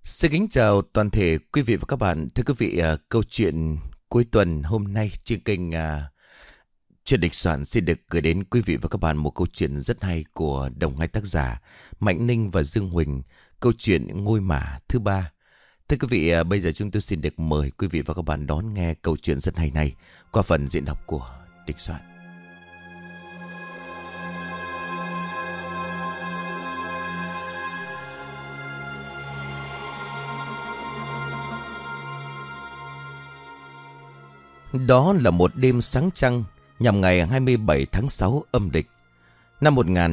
Xin kính chào toàn thể quý vị và các bạn. Thưa quý vị, câu chuyện cuối tuần hôm nay trên kênh Chuyện Địch Soạn xin được gửi đến quý vị và các bạn một câu chuyện rất hay của đồng hai tác giả Mạnh Ninh và Dương Huỳnh. Câu chuyện Ngôi Mả thứ ba. Thưa quý vị, bây giờ chúng tôi xin được mời quý vị và các bạn đón nghe câu chuyện rất hay này qua phần diễn đọc của Địch Soạn. Đó là một đêm sáng trăng nhằm ngày 27 tháng 6 âm lịch năm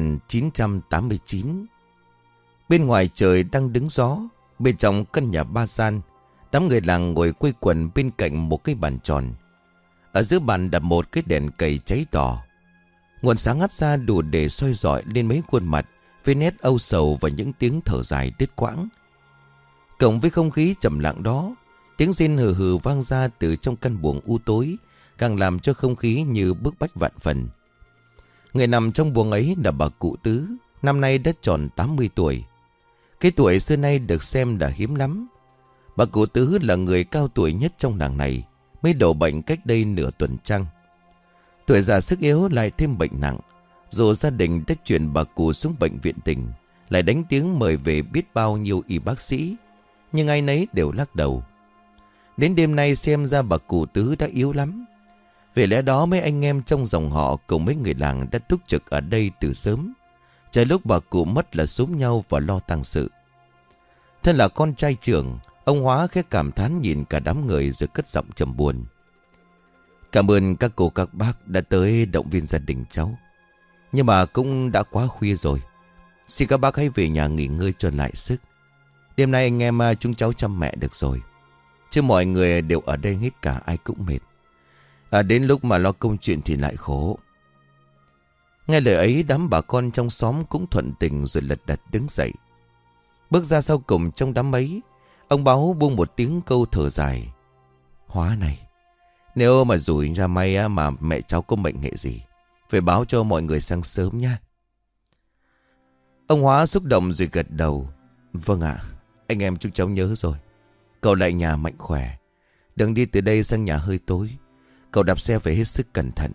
1989. Bên ngoài trời đang đứng gió, bên trong căn nhà ba gian, đám người làng ngồi quây quần bên cạnh một cái bàn tròn. Ở giữa bàn đặt một cái đèn cầy cháy đỏ. Nguồn sáng hắt ra đủ để soi rọi lên mấy khuôn mặt với nét âu sầu và những tiếng thở dài đứt quãng. Cộng với không khí trầm lặng đó, tiếng rên hừ hừ vang ra từ trong căn buồng u tối, càng làm cho không khí như bức bách vạn phần. Người nằm trong buồng ấy là bà cụ Tứ, năm nay đã tròn 80 tuổi. Cái tuổi xưa nay được xem là hiếm lắm. Bà cụ Tứ là người cao tuổi nhất trong làng này, mới đổ bệnh cách đây nửa tuần trăng. Tuổi già sức yếu lại thêm bệnh nặng. Dù gia đình đã chuyển bà cụ xuống bệnh viện tỉnh, lại đánh tiếng mời về biết bao nhiêu y bác sĩ, nhưng ai nấy đều lắc đầu. Đến đêm nay xem ra bà cụ Tứ đã yếu lắm. Vì lẽ đó mấy anh em trong dòng họ cùng mấy người làng đã túc trực ở đây từ sớm, chờ lúc bà cụ mất là xúm nhau và lo tang sự. Thân là con trai trưởng, ông Hóa khẽ cảm thán nhìn cả đám người rồi cất giọng trầm buồn. Cảm ơn các cô các bác đã tới động viên gia đình cháu, nhưng mà cũng đã quá khuya rồi. Xin các bác hãy về nhà nghỉ ngơi cho lại sức. Đêm nay anh em chúng cháu chăm mẹ được rồi, chứ mọi người đều ở đây hết cả, ai cũng mệt. Đến lúc mà lo công chuyện thì lại khổ. Nghe lời ấy, đám bà con trong xóm cũng thuận tình rồi lật đật đứng dậy. Bước ra sau cùng trong đám ấy, ông Báo buông một tiếng câu thở dài. Hóa này, nếu mà rủi ra may mà mẹ cháu có mệnh hệ gì, phải báo cho mọi người sáng sớm nha. Ông Hóa xúc động rồi gật đầu. Vâng ạ, anh em chúng cháu nhớ rồi. Cậu lại nhà mạnh khỏe, đừng đi từ đây sang nhà hơi tối. Cậu đạp xe phải hết sức cẩn thận.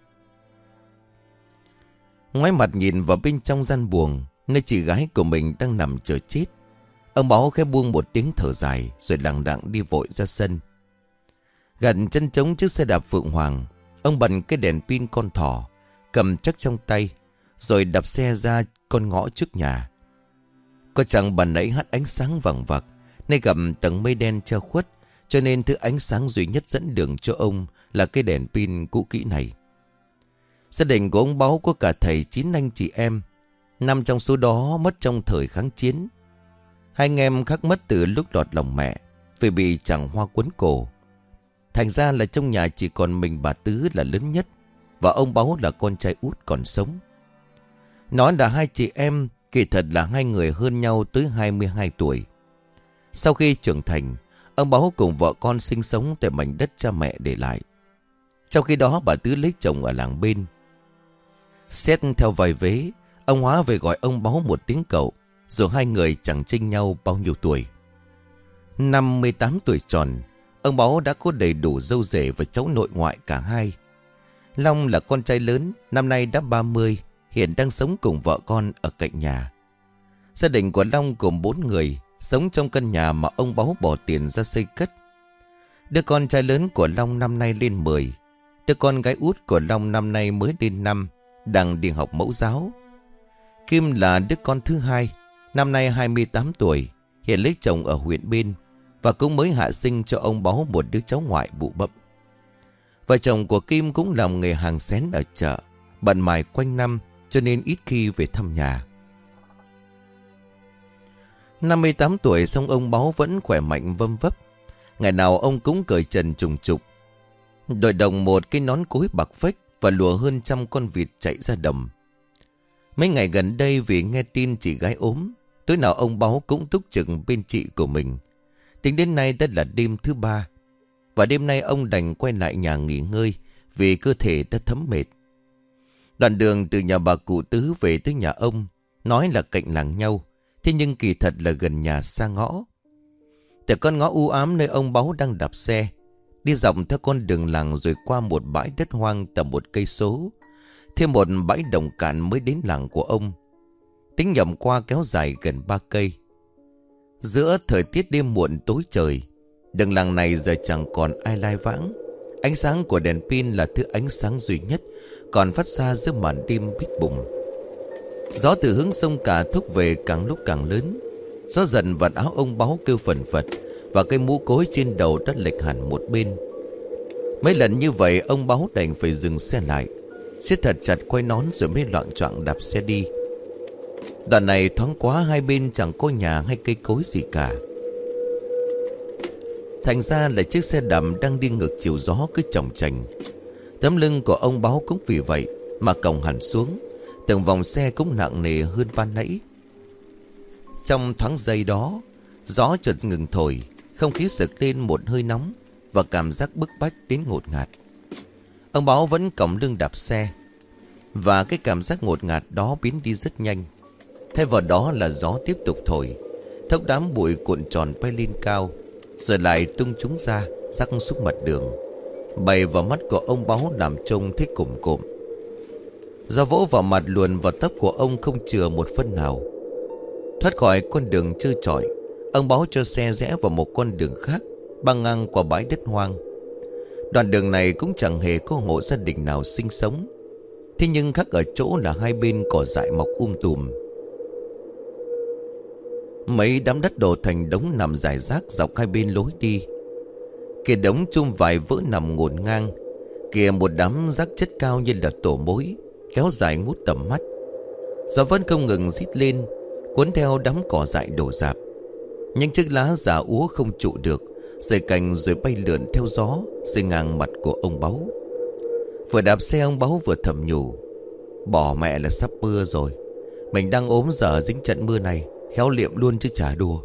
Ngoái mặt nhìn vào bên trong gian buồng, nơi chị gái của mình đang nằm chờ chết, ông Báo khẽ buông một tiếng thở dài rồi lẳng lặng đi vội ra sân. Gần chân trống chiếc xe đạp Phượng Hoàng, ông bật cái đèn pin con thỏ cầm chắc trong tay, rồi đạp xe ra con ngõ trước nhà. Có chẳng bàn nãy hắt ánh sáng vàng vặc, nơi gặp tầng mây đen che khuất, cho nên thứ ánh sáng duy nhất dẫn đường cho ông là cái đèn pin cũ kỹ này. Gia đình của ông Báo có cả thầy 9 anh chị em, 5 trong số đó mất trong thời kháng chiến. 2 anh em khác mất từ lúc lọt lòng mẹ vì bị chàng hoa quấn cổ. Thành ra là trong nhà chỉ còn mình bà Tứ là lớn nhất, và ông Báo là con trai út còn sống. Nói là 2 chị em, kỳ thật là 2 người hơn nhau tới 22 tuổi. Sau khi trưởng thành, ông Báo cùng vợ con sinh sống tại mảnh đất cha mẹ để lại. Trong khi đó bà Tứ lấy chồng ở làng bên. Xét theo vài vế, ông Hóa về gọi ông Báo một tiếng cậu, rồi 2 người chẳng chênh nhau bao nhiêu tuổi. 58 tuổi tròn, ông Báo đã có đầy đủ dâu rể và cháu nội ngoại cả hai. Long là con trai lớn, năm nay đã 30, hiện đang sống cùng vợ con ở cạnh nhà. Gia đình của Long gồm 4 người, sống trong căn nhà mà ông Báo bỏ tiền ra xây cất. Đứa con trai lớn của Long năm nay lên 10. Đứa con gái út của Long năm nay mới lên 5, đang đi học mẫu giáo. Kim là đứa con thứ hai, năm nay 28 tuổi, hiện lấy chồng ở huyện bên, và cũng mới hạ sinh cho ông Báo một đứa cháu ngoại bụ bẫm. Vợ chồng của Kim cũng làm nghề hàng xén ở chợ, bận mài quanh năm, cho nên ít khi về thăm nhà. 58 tuổi xong ông Báo vẫn khỏe mạnh vâm vấp. Ngày nào ông cũng cởi trần trùng trục, đội đồng một cái nón cối bạc phách và lùa hơn 100 con vịt chạy ra đồng. Mấy ngày gần đây vì nghe tin chị gái ốm, tối nào ông Báo cũng túc trực bên chị của mình. Tính đến nay đã là đêm thứ 3, và đêm nay ông đành quay lại nhà nghỉ ngơi vì cơ thể đã thấm mệt. Đoạn đường từ nhà bà cụ Tứ về tới nhà ông nói là cạnh làng nhau, thế nhưng kỳ thật là gần nhà xa ngõ. Từ con ngõ u ám nơi ông Báu đang đạp xe, đi dọc theo con đường làng rồi qua một bãi đất hoang tầm 1 cây số, thêm một bãi đồng cạn mới đến làng của ông. Tính nhầm qua kéo dài gần 3 cây. Giữa thời tiết đêm muộn tối trời, đường làng này giờ chẳng còn ai lai vãng. Ánh sáng của đèn pin là thứ ánh sáng duy nhất còn phát ra giữa màn đêm bít bùng. Gió từ hướng sông Cả thúc về càng lúc càng lớn. Gió dần vạt áo ông Báu kêu phần phật, và cây mũ cối trên đầu đã lệch hẳn một bên. Mấy lần như vậy ông Báu đành phải dừng xe lại, siết thật chặt quay nón rồi mới loạng choạng đạp xe đi. Đoạn này thoáng quá, hai bên chẳng có nhà hay cây cối gì cả. Thành ra là chiếc xe đạp đang đi ngược chiều gió cứ chòng chành. Tấm lưng của ông Báu cũng vì vậy mà còng hẳn xuống. Từng vòng xe cũng nặng nề hơn ban nãy. Trong thoáng giây đó, gió chợt ngừng thổi, không khí sực lên một hơi nóng và cảm giác bức bách đến ngột ngạt. Ông Báu vẫn còng lưng đạp xe, và cái cảm giác ngột ngạt đó biến đi rất nhanh. Thay vào đó là gió tiếp tục thổi, thốc đám bụi cuộn tròn bay lên cao, rồi lại tung chúng ra rắc xuống mặt đường, bày vào mắt của ông Báu làm trông thấy cồm cộm. Gió vỗ vào mặt luồn vào tóc của ông không chừa một phân nào. Thoát khỏi con đường trơ trọi, ông Báu cho xe rẽ vào một con đường khác băng ngang qua bãi đất hoang. Đoạn đường này cũng chẳng hề có hộ gia đình nào sinh sống. Thế nhưng khác ở chỗ là hai bên cỏ dại mọc tùm. Mấy đám đất đổ thành đống nằm rải rác dọc hai bên lối đi. Kìa đống chum vải vỡ nằm ngổn ngang. Kìa một đám rác chất cao như là tổ mối kéo dài ngút tầm mắt. Gió vẫn không ngừng rít lên, cuốn theo đám cỏ dại đổ rạp. Những chiếc lá già úa không trụ được, rời cành rồi bay lượn theo gió, rơi ngang mặt của ông Báu. Vừa đạp xe ông Báu vừa thầm nhủ: bỏ mẹ là sắp mưa rồi. Mình đang ốm giờ dính trận mưa này, khéo liệm luôn chứ chả đùa.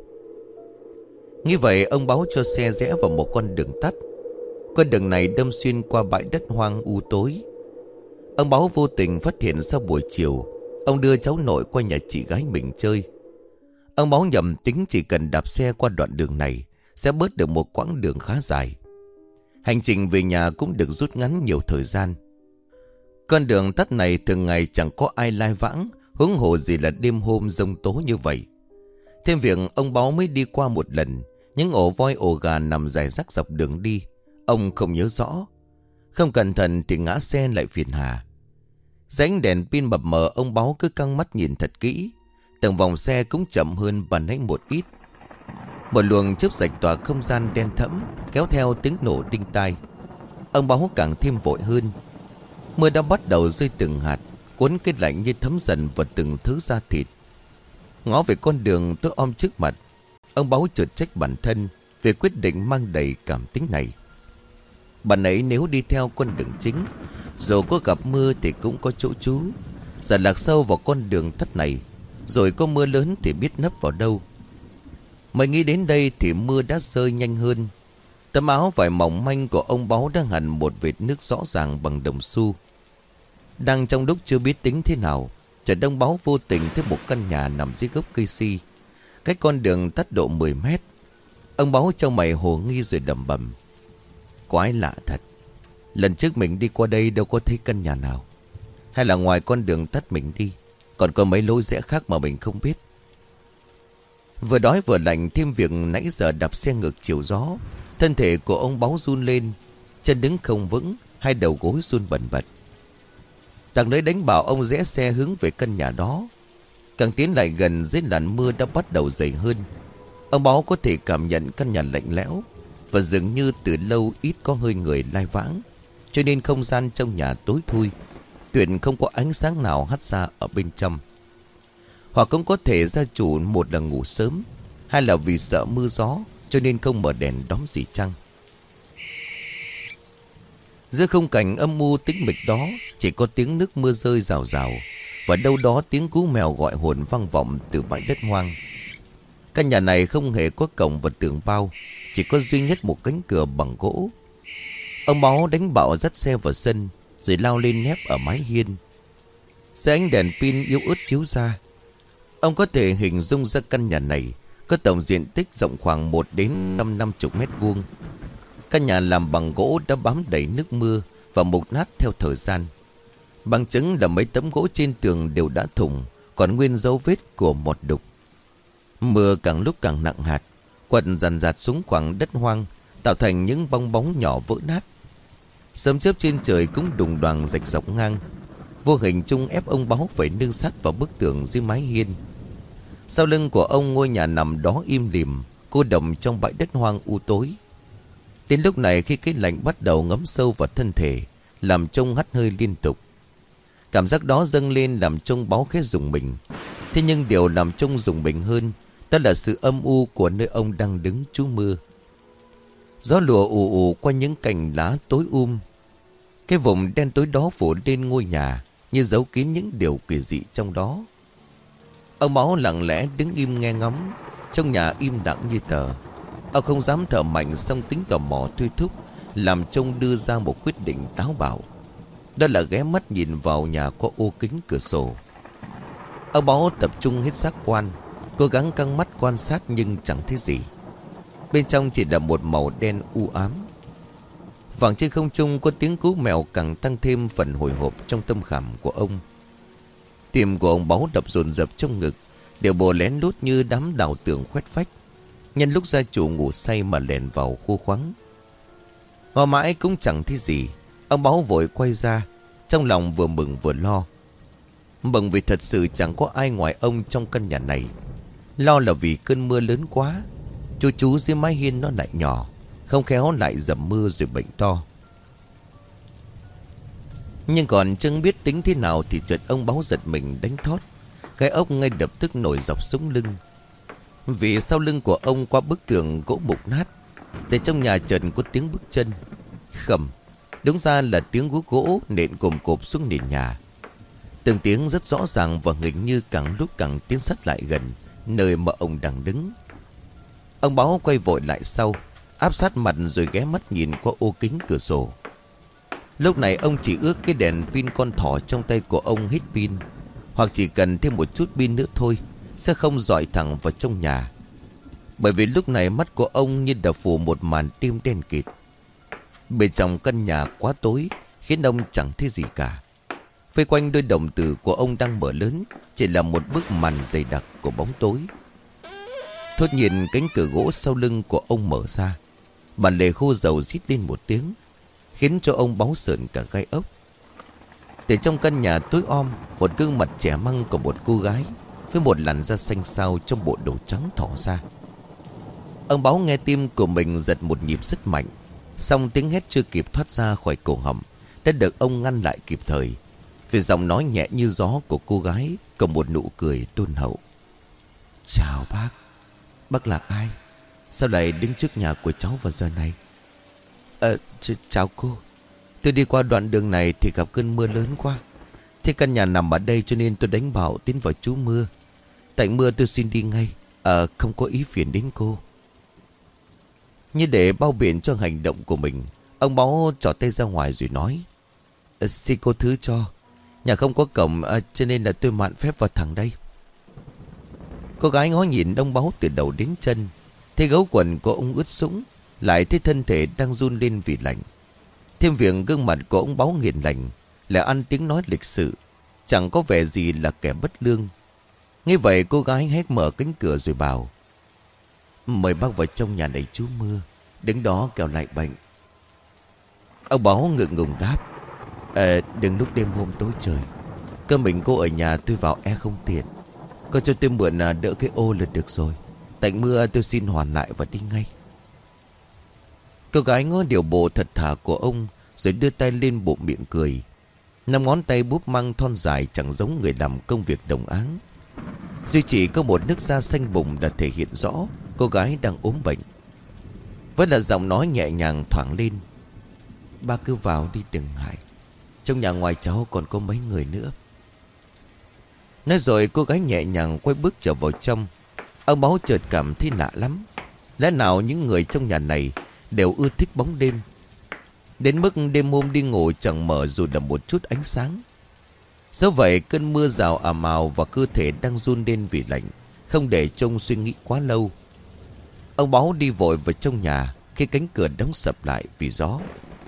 Như vậy ông Báu cho xe rẽ vào một con đường tắt. Con đường này đâm xuyên qua bãi đất hoang u tối. Ông Báu vô tình phát hiện sau buổi chiều ông đưa cháu nội qua nhà chị gái mình chơi. Ông Báu nhầm tính chỉ cần đạp xe qua đoạn đường này sẽ bớt được một quãng đường khá dài. Hành trình về nhà cũng được rút ngắn nhiều thời gian. Con đường tắt này thường ngày chẳng có ai lai vãng, huống hồ gì là đêm hôm giông tố như vậy. Thêm việc ông Báu mới đi qua một lần, những ổ voi ổ gà nằm rải rác dọc đường đi ông không nhớ rõ. Không cẩn thận thì ngã xe lại phiền hà. Dưới ánh đèn pin mập mờ, ông Báu cứ căng mắt nhìn thật kỹ. Từng vòng xe cũng chậm hơn ban nãy một ít. Một luồng chớp rạch tỏa không gian đen thẫm, kéo theo tiếng nổ đinh tai. Ông Báu càng thêm vội hơn. Mưa đã bắt đầu rơi từng hạt, cuốn cái lạnh như thấm dần vào từng thứ da thịt. Ngó về con đường tối om trước mặt, ông Báu chợt trách bản thân về quyết định mang đầy cảm tính này. Bạn ấy nếu đi theo con đường chính, dù có gặp mưa thì cũng có chỗ trú. Giờ lạc sâu vào con đường tắt này, rồi có mưa lớn thì biết nấp vào đâu. Mới nghĩ đến đây thì mưa đã rơi nhanh hơn. Tấm áo vải mỏng manh của ông Báu đang hằn một vệt nước rõ ràng bằng đồng xu. Đang trong lúc chưa biết tính thế nào, chợt ông Báu vô tình thấy một căn nhà nằm dưới gốc cây si, cách con đường tắt độ 10 mét. Ông Báu trao mày hồ nghi rồi lẩm bẩm: quái lạ thật, lần trước mình đi qua đây đâu có thấy căn nhà nào. Hay là ngoài con đường tắt mình đi còn có mấy lối rẽ khác mà mình không biết. Vừa đói vừa lạnh, thêm việc nãy giờ đạp xe ngược chiều gió, thân thể của ông Báu run lên, chân đứng không vững, hai đầu gối run bần bật. Thằng đấy đánh bảo ông rẽ xe hướng về căn nhà đó. Càng tiến lại gần, dưới làn mưa đã bắt đầu dày hơn. Ông Báu có thể cảm nhận căn nhà lạnh lẽo, và dường như từ lâu ít có hơi người lai vãng, cho nên không gian trong nhà tối thui, tuyệt không có ánh sáng nào hắt ra ở bên trong. Hoặc cũng có thể gia chủ một là ngủ sớm, hai là vì sợ mưa gió cho nên không mở đèn đóm gì chăng. Giữa khung cảnh âm u tĩnh mịch đó, chỉ có tiếng nước mưa rơi rào rào, và đâu đó tiếng cú mèo gọi hồn vang vọng từ bãi đất hoang. Căn nhà này không hề có cổng và tường bao, chỉ có duy nhất một cánh cửa bằng gỗ. Ông Báu đánh bạo dắt xe vào sân, rồi lao lên nép ở mái hiên. Dưới ánh đèn pin yếu ớt chiếu ra, ông có thể hình dung ra căn nhà này có tổng diện tích rộng khoảng 1 đến 50 mét vuông. Căn nhà làm bằng gỗ đã bám đầy nước mưa và mục nát theo thời gian. Bằng chứng là mấy tấm gỗ trên tường đều đã thủng, còn nguyên dấu vết của một đục. Mưa càng lúc càng nặng hạt, quật dằn dạt xuống khoảng đất hoang, tạo thành những bong bóng nhỏ vỡ nát. Sấm chớp trên trời cũng đùng đoàng rạch dọc ngang, vô hình chung ép ông Báo phải nương sát vào bức tường dưới mái hiên. Sau lưng của ông, ngôi nhà nằm đó im lìm, cô độc trong bãi đất hoang u tối. Đến lúc này, khi cái lạnh bắt đầu ngấm sâu vào thân thể, làm trông hắt hơi liên tục. Cảm giác đó dâng lên làm trông Báo khẽ rùng mình. Thế nhưng điều làm trông rùng mình hơn, đó là sự âm u của nơi ông đang đứng trú mưa. Gió lùa ù ù qua những cành lá tối Cái vùng đen tối đó phủ lên ngôi nhà, như giấu kín những điều kỳ dị trong đó. Ông Báo lặng lẽ đứng im nghe ngóng. Trong nhà im lặng như tờ. Ông không dám thở mạnh, xong tính tò mò thôi thúc làm trông đưa ra một quyết định táo bạo. Đó là ghé mắt nhìn vào nhà có ô kính cửa sổ. Ông Báo tập trung hết giác quan, cố gắng căng mắt quan sát nhưng chẳng thấy gì. Bên trong chỉ là một màu đen u ám. Vàng trên không trung có tiếng cú mèo càng tăng thêm phần hồi hộp trong tâm khảm của ông. Tim của ông Báo đập dồn dập trong ngực, đều bồ lén lút như đám đào tường khoét phách. Nhân lúc gia chủ ngủ say mà lèn vào khu khoáng. Ngó mãi cũng chẳng thấy gì. Ông Báo vội quay ra, trong lòng vừa mừng vừa lo. Mừng vì thật sự chẳng có ai ngoài ông trong căn nhà này. Lo là vì cơn mưa lớn quá, chú dưới mái hiên nó lại nhỏ, không khéo lại dầm mưa rồi bệnh to. Nhưng còn chẳng biết tính thế nào thì chợt ông Báo giật mình đánh thót. Cái ốc ngay lập tức nổi dọc sống lưng. Vì sau lưng của ông, qua bức tường gỗ mục nát, để trong nhà chợt có tiếng bước chân khầm. Đúng ra là tiếng gỗ nện cồm cộp xuống nền nhà. Từng tiếng rất rõ ràng và hình như càng lúc càng tiến sát lại gần nơi mà ông đang đứng. Ông Báo quay vội lại sau, áp sát mặt rồi ghé mắt nhìn qua ô kính cửa sổ. Lúc này ông chỉ ước cái đèn pin con thỏ trong tay của ông hết pin, hoặc chỉ cần thêm một chút pin nữa thôi, sẽ không dọi thẳng vào trong nhà. Bởi vì lúc này mắt của ông như đã phủ một màn đêm đen kịt. Bên trong căn nhà quá tối, khiến ông chẳng thấy gì cả. Vây quanh đôi đồng tử của ông đang mở lớn, chỉ là một bức màn dày đặc của bóng tối. Thốt nhiên cánh cửa gỗ sau lưng của ông mở ra. Bản lề khô dầu rít lên một tiếng, khiến cho ông Báo sợn cả gai ốc. Từ trong căn nhà tối om, một gương mặt trẻ măng của một cô gái với một làn da xanh xao trong bộ đồ trắng thỏ ra. Ông Báo nghe tim của mình giật một nhịp rất mạnh, song tiếng hét chưa kịp thoát ra khỏi cổ họng đã được ông ngăn lại kịp thời. Vì giọng nói nhẹ như gió của cô gái có một nụ cười đôn hậu. Chào bác. Bác là ai? Sao lại đứng trước nhà của cháu vào giờ này? Chào cô. Tôi đi qua đoạn đường này thì gặp cơn mưa lớn quá. Thế căn nhà nằm ở đây cho nên tôi đánh bảo tiến vào trú mưa. Tại mưa tôi xin đi ngay, không có ý phiền đến cô. Như để bao biện cho hành động của mình, ông Báo trỏ tay ra ngoài rồi nói: Xin cô thứ cho. Nhà không có cổng, cho nên là tôi mạn phép vào thẳng đây. Cô gái ngó nhìn ông Báo từ đầu đến chân, thấy gấu quần của ông ướt sũng, lại thấy thân thể đang run lên vì lạnh. Thêm việc gương mặt của ông Báo hiền lành, lại ăn tiếng nói lịch sự, chẳng có vẻ gì là kẻ bất lương. Nghe vậy cô gái hét mở cánh cửa rồi bảo: Mời bác vào trong nhà này trú mưa, đứng đó kẻo lại bệnh. Ông Báo ngượng ngùng đáp: Đừng lúc đêm hôm tối trời, cơ mình cô ở nhà tôi vào không tiện. Cô cho tôi mượn đỡ cái ô là được rồi. Tạnh mưa tôi xin hoàn lại và đi ngay. Cô gái ngó điệu bộ thật thà của ông, rồi đưa tay lên bụng miệng cười. Năm ngón tay búp măng thon dài chẳng giống người làm công việc đồng áng. Duy chỉ có một nước da xanh bùng đã thể hiện rõ cô gái đang ốm bệnh. Vẫn là giọng nói nhẹ nhàng thoảng lên: Ba cứ vào đi, đừng ngại. Trong nhà ngoài cháu còn có mấy người nữa. Nói rồi cô gái nhẹ nhàng quay bước trở vào trong. Ông Báo chợt cảm thấy lạ lắm. Lẽ nào những người trong nhà này đều ưa thích bóng đêm, đến mức đêm hôm đi ngủ chẳng mở dù là một chút ánh sáng. Dẫu vậy cơn mưa rào ào ào và cơ thể đang run lên vì lạnh không để Trung suy nghĩ quá lâu. Ông Báo đi vội vào trong nhà khi cánh cửa đóng sập lại vì gió.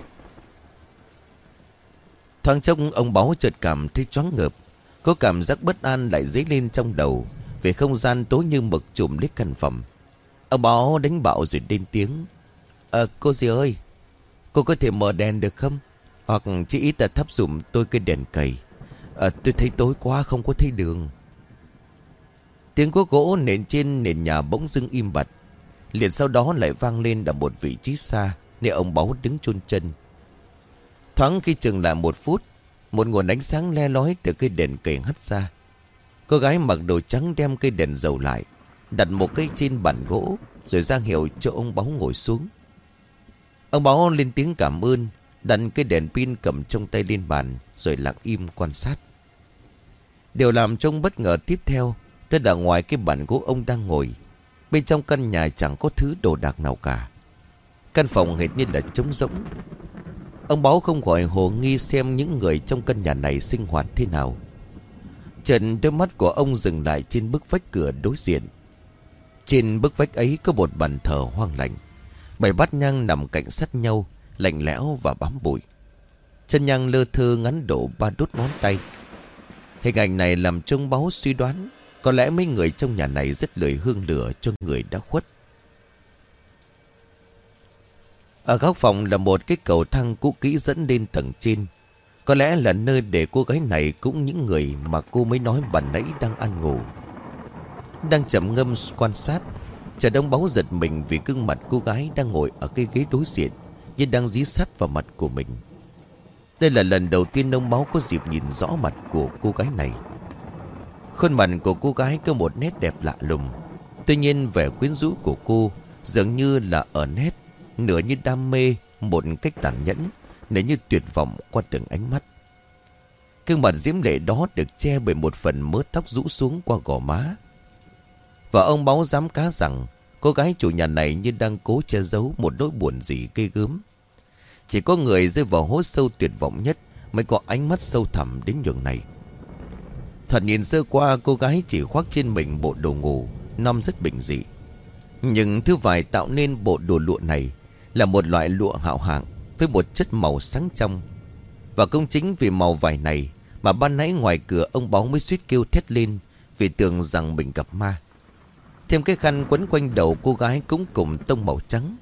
Thoáng trông ông Báo chợt cảm thấy choáng ngợp. Có cảm giác bất an lại dấy lên trong đầu vì không gian tối như mực trùm lấy căn phòng. Ông Báo đánh bạo rồi lên tiếng: Cô dì ơi, cô có thể mở đèn được không? Hoặc chỉ ít là thắp giùm tôi cái đèn cầy. Tôi thấy tối quá không có thấy đường. Tiếng cuốc gỗ nện trên nền nhà bỗng dưng im bặt. Liền sau đó lại vang lên ở một vị trí xa, nơi ông Báo đứng chôn chân. Thoáng khi chừng lại 1 phút, một nguồn ánh sáng le lói từ cây đèn cầy hắt ra. Cô gái mặc đồ trắng đem cây đèn dầu lại, đặt một cây trên bàn gỗ, rồi ra hiệu cho ông Báo ngồi xuống. Ông Báo lên tiếng cảm ơn, đặt cây đèn pin cầm trong tay lên bàn, rồi lặng im quan sát. Điều làm trông bất ngờ tiếp theo, đó là ngoài cái bàn gỗ ông đang ngồi, bên trong căn nhà chẳng có thứ đồ đạc nào cả. Căn phòng hệt như là trống rỗng. Ông Báo không khỏi hồ nghi xem những người trong căn nhà này sinh hoạt thế nào. Chợt đôi mắt của ông dừng lại trên bức vách cửa đối diện. Trên bức vách ấy có một bàn thờ hoang lạnh. 7 bát nhang nằm cạnh sát nhau, lạnh lẽo và bám bụi. Chân nhang lơ thơ ngắn độ 3 đốt ngón tay. Hình ảnh này làm cho ông Báo suy đoán có lẽ mấy người trong nhà này rất lười hương lửa cho người đã khuất. Ở góc phòng là một cái cầu thang cũ kỹ dẫn lên tầng trên. Có lẽ là nơi để cô gái này cũng những người mà cô mới nói ban nãy đang ăn ngủ. Đang trầm ngâm quan sát, chợt ông Báo giật mình vì gương mặt cô gái đang ngồi ở cái ghế đối diện như đang dí sát vào mặt của mình. Đây là lần đầu tiên ông Báo có dịp nhìn rõ mặt của cô gái này. Khuôn mặt của cô gái có một nét đẹp lạ lùng. Tuy nhiên vẻ quyến rũ của cô dường như là ở nét, nửa như đam mê, một cách tàn nhẫn, nửa như tuyệt vọng qua từng ánh mắt. Gương mặt diễm lệ đó được che bởi một phần mớ tóc rũ xuống qua gò má. Và ông Báo dám cá rằng cô gái chủ nhà này như đang cố che giấu một nỗi buồn gì ghê gớm. Chỉ có người rơi vào hố sâu tuyệt vọng nhất mới có ánh mắt sâu thẳm đến nhường này. Thật nhìn sơ qua, cô gái chỉ khoác trên mình bộ đồ ngủ năm rất bình dị. Nhưng thứ vải tạo nên bộ đồ lụa này là một loại lụa hảo hạng với một chất màu sáng trong. Và cũng chính vì màu vải này mà ban nãy ngoài cửa ông Báo mới suýt kêu thét lên vì tưởng rằng mình gặp ma. Thêm cái khăn quấn quanh đầu cô gái cũng cùng tông màu trắng.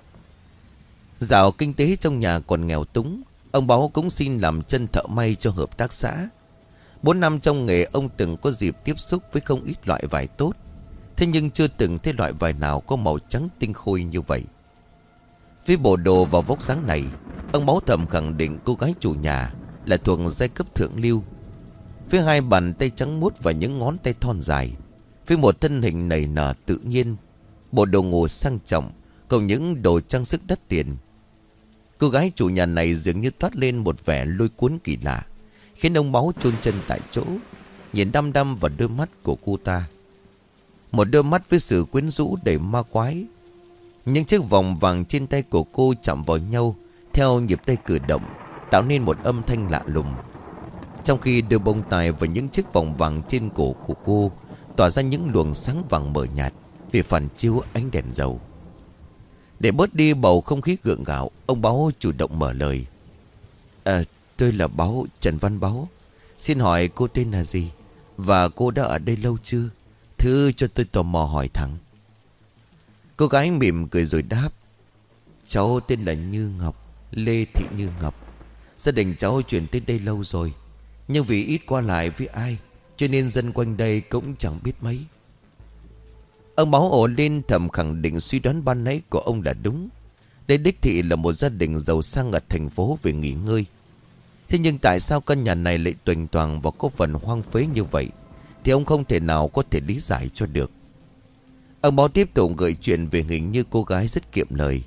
Dạo kinh tế trong nhà còn nghèo túng, ông Báo cũng xin làm chân thợ may cho hợp tác xã. 4 năm trong nghề, ông từng có dịp tiếp xúc với không ít loại vải tốt. Thế nhưng chưa từng thấy loại vải nào có màu trắng tinh khôi như vậy. Với bộ đồ và vóc dáng này, ông Báo thầm khẳng định cô gái chủ nhà là thuộc giai cấp thượng lưu. Với 2 bàn tay trắng muốt và những ngón tay thon dài, với một thân hình nảy nở tự nhiên, bộ đồ ngủ sang trọng, cùng những đồ trang sức đắt tiền, cô gái chủ nhà này dường như toát lên một vẻ lôi cuốn kỳ lạ, khiến ông Báo chôn chân tại chỗ, nhìn đăm đăm vào đôi mắt của cô ta. Một đôi mắt với sự quyến rũ đầy ma quái. Những chiếc vòng vàng trên tay của cô chạm vào nhau theo nhịp tay cử động, tạo nên một âm thanh lạ lùng. Trong khi đôi bông tai và những chiếc vòng vàng trên cổ của cô tỏa ra những luồng sáng vàng mờ nhạt vì phản chiếu ánh đèn dầu. Để bớt đi bầu không khí gượng gạo, ông Báo chủ động mở lời. Tôi là Báo, Trần Văn Báo. Xin hỏi cô tên là gì? Và cô đã ở đây lâu chưa? Thứ cho tôi tò mò hỏi thẳng. Cô gái mỉm cười rồi đáp. Cháu tên là Như Ngọc, Lê Thị Như Ngọc. Gia đình cháu chuyển tới đây lâu rồi, nhưng vì ít qua lại với ai, cho nên dân quanh đây cũng chẳng biết mấy. Ông Báo ồ lên, thầm khẳng định suy đoán ban nãy của ông là đúng. Đây đích thị là một gia đình giàu sang ở thành phố về nghỉ ngơi. Thế nhưng tại sao căn nhà này lại tuềnh toàng và có phần hoang phế như vậy thì ông không thể nào có thể lý giải cho được. Ông Báo tiếp tục gợi chuyện về hình như cô gái rất kiệm lời.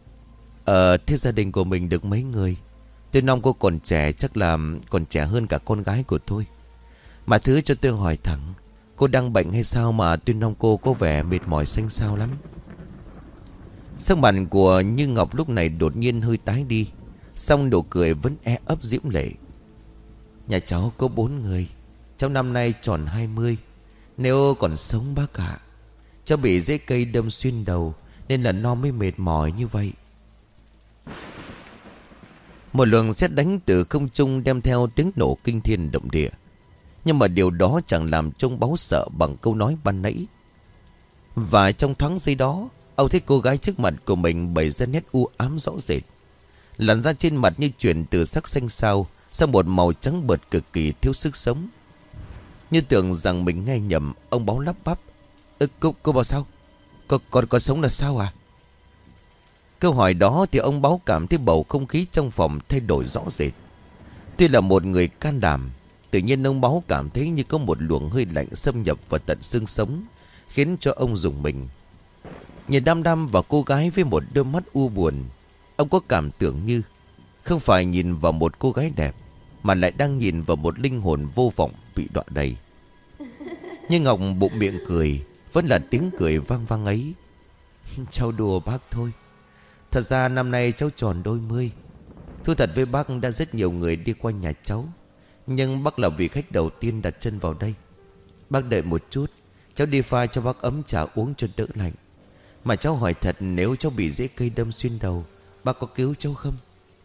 Thế gia đình của mình được mấy người? Tôi năm cô còn trẻ, chắc là còn trẻ hơn cả con gái của tôi. Mà thứ cho tôi hỏi thẳng, cô đang bệnh hay sao mà tôi năm cô có vẻ mệt mỏi xanh xao lắm? Sắc mặt của Như Ngọc lúc này đột nhiên hơi tái đi, song nụ cười vẫn e ấp diễm lệ. Nhà cháu có 4 người, cháu năm nay tròn 20. Nếu còn sống bác ạ, Cháu bị rễ cây đâm xuyên đầu nên là nó mới mệt mỏi như vậy. Một luồng sét đánh từ không trung đem theo tiếng nổ kinh thiên động địa. Nhưng mà điều đó chẳng làm trông báu sợ bằng câu nói ban nãy. Và trong thoáng giây đó, ông thấy cô gái trước mặt của mình bày ra nét u ám rõ rệt. Làn da trên mặt như chuyển từ sắc xanh xao sang một màu trắng bợt cực kỳ thiếu sức sống. Như tưởng rằng mình nghe nhầm, ông Báo lắp bắp: Cô bảo sao? Còn sống là sao à? Câu hỏi đó thì ông Báo cảm thấy bầu không khí trong phòng thay đổi rõ rệt. Tuy là một người can đảm, tự nhiên ông Báo cảm thấy như có một luồng hơi lạnh xâm nhập vào tận xương sống, khiến cho ông rùng mình. Nhìn đăm đăm vào cô gái với một đôi mắt u buồn, ông có cảm tưởng như không phải nhìn vào một cô gái đẹp, mà lại đang nhìn vào một linh hồn vô vọng bị đọa đầy. Nhưng Ngọc bụng miệng cười, vẫn là tiếng cười vang vang ấy. Cháu đùa bác thôi. Thật ra năm nay cháu tròn đôi mươi. Thú thật với bác, đã rất nhiều người đi qua nhà cháu, nhưng bác là vị khách đầu tiên đặt chân vào đây. Bác đợi một chút, cháu đi pha cho bác ấm trà uống cho đỡ lạnh. Mà cháu hỏi thật, nếu cháu bị rễ cây đâm xuyên đầu, bác có cứu cháu không?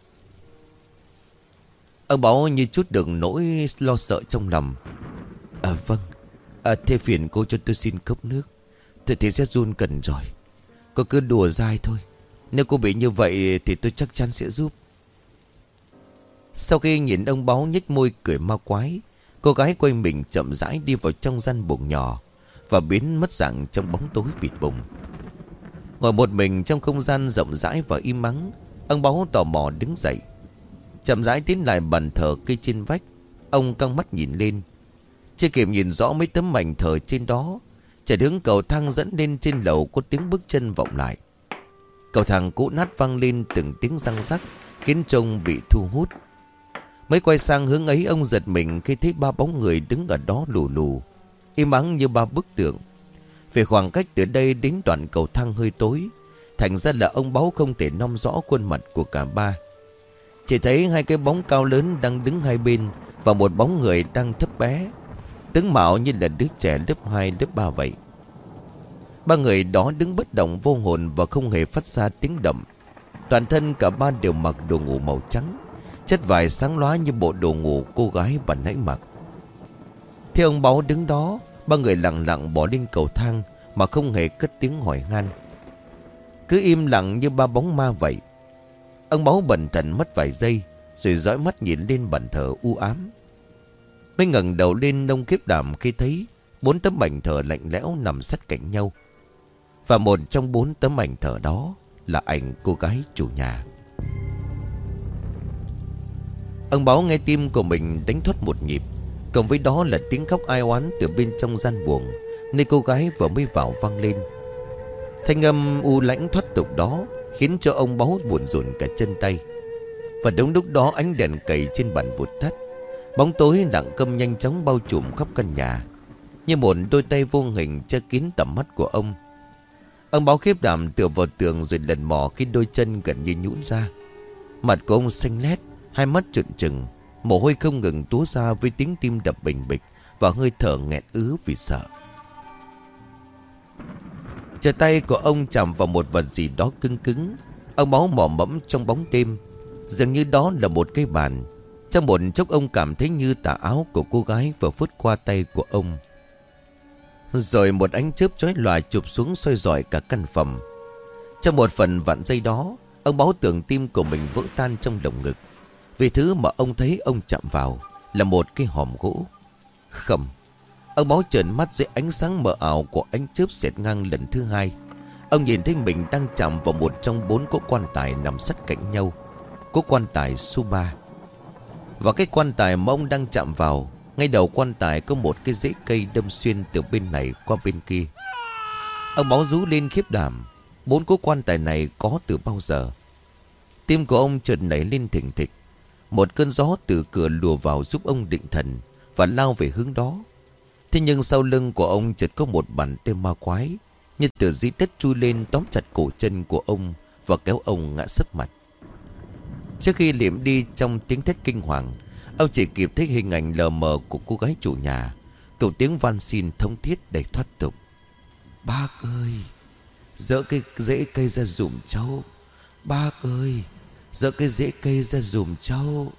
Ông Báo như chút được nỗi lo sợ trong lòng. Vâng. Thế phiền cô cho tôi xin cốc nước. Thì sẽ run cần rồi. Cô cứ đùa dai thôi. Nếu cô bị như vậy thì tôi chắc chắn sẽ giúp. Sau khi nhìn ông Báo nhếch môi cười ma quái, cô gái quay mình chậm rãi đi vào trong gian buồng nhỏ và biến mất dạng trong bóng tối bịt bùng. Ngồi một mình trong không gian rộng rãi và im ắng, ông Báo tò mò đứng dậy, chậm rãi tiến lại bàn thờ cây trên vách. Ông căng mắt nhìn lên. Chưa kịp nhìn rõ mấy tấm mảnh thờ trên đó, chợt hướng cầu thang dẫn lên trên lầu có tiếng bước chân vọng lại. Cầu thang cũ nát vang lên từng tiếng răng rắc, khiến trông bị thu hút. Mới quay sang hướng ấy, ông giật mình khi thấy ba bóng người đứng ở đó lù lù, im ắng như ba bức tượng. Về khoảng cách từ đây đến đoạn cầu thang hơi tối, thành ra là ông Báo không thể nom rõ khuôn mặt của cả ba. Chỉ thấy hai cái bóng cao lớn đang đứng hai bên, và một bóng người đang thấp bé, tướng mạo như là đứa trẻ lớp 2, lớp 3 vậy. Ba người đó đứng bất động vô hồn và không hề phát ra tiếng động. Toàn thân cả ba đều mặc đồ ngủ màu trắng, chất vải sáng lóa như bộ đồ ngủ cô gái ban nãy mặc. Khi ông Báo đứng đó, ba người lặng lặng bỏ lên cầu thang mà không hề cất tiếng hỏi han, cứ im lặng như ba bóng ma vậy. Ông Báo bần thần mất vài giây, rồi dõi mắt nhìn lên bàn thờ u ám. Mới ngẩng đầu lên, ông khiếp đảm khi thấy 4 tấm ảnh thờ lạnh lẽo nằm sát cạnh nhau. Và một trong 4 tấm ảnh thờ đó là ảnh cô gái chủ nhà. Ông Báo nghe tim của mình đánh thoát một nhịp, cộng với đó là tiếng khóc ai oán từ bên trong gian buồng nơi cô gái vừa mới vào vang lên. Thanh âm u lãnh thoát tục đó khiến cho ông Báo buồn rùn cả chân tay. Và đúng lúc đó, ánh đèn cầy trên bàn vụt tắt. Bóng tối lặng câm nhanh chóng bao trùm khắp căn nhà, như một đôi tay vô hình che kín tầm mắt của ông. Ông Báo khiếp đảm tựa vào tường rồi lần mò khi đôi chân gần như nhũn ra. Mặt của ông xanh lét, hai mắt trợn trừng, mồ hôi không ngừng túa ra với tiếng tim đập bình bịch và hơi thở nghẹn ứ vì sợ. Chờ tay của ông chạm vào một vật gì đó cứng cứng. Ông Báo mò mẫm trong bóng đêm, dường như đó là một cây bàn. Trong một chốc ông cảm thấy như tà áo của cô gái vừa phớt qua tay của ông. Rồi một ánh chớp chói lòa chụp xuống soi rọi cả căn phòng. Trong một phần vạn giây đó, ông Báo tưởng tim của mình vỡ tan trong lồng ngực, vì thứ mà ông thấy ông chạm vào là một cái hòm gỗ. Không, ông Báo trợn mắt dưới ánh sáng mờ ảo của ánh chớp xẹt ngang lần thứ hai. Ông nhìn thấy mình đang chạm vào một trong 4 cỗ quan tài nằm sát cạnh nhau, cỗ quan tài số 3. Và cái quan tài mà ông đang chạm vào, ngay đầu quan tài có một cái rễ cây đâm xuyên từ bên này qua bên kia. Ông Báo rú lên khiếp đảm. 4 cỗ quan tài này có từ bao giờ? Tim của ông chợt nảy lên thình thịch. Một cơn gió từ cửa lùa vào giúp ông định thần và lao về hướng đó. Thế nhưng sau lưng của ông chợt có một bàn tay ma quái, như từ dưới đất chui lên tóm chặt cổ chân của ông và kéo ông ngã sấp mặt. Trước khi liệm đi trong tiếng thét kinh hoàng, ông chỉ kịp thấy hình ảnh lờ mờ của cô gái chủ nhà, cùng tiếng van xin thống thiết đầy thoát tục. Bác ơi, dỡ cái rễ cây ra giùm cháu. Bác ơi, dỡ cái rễ cây ra giùm cháu.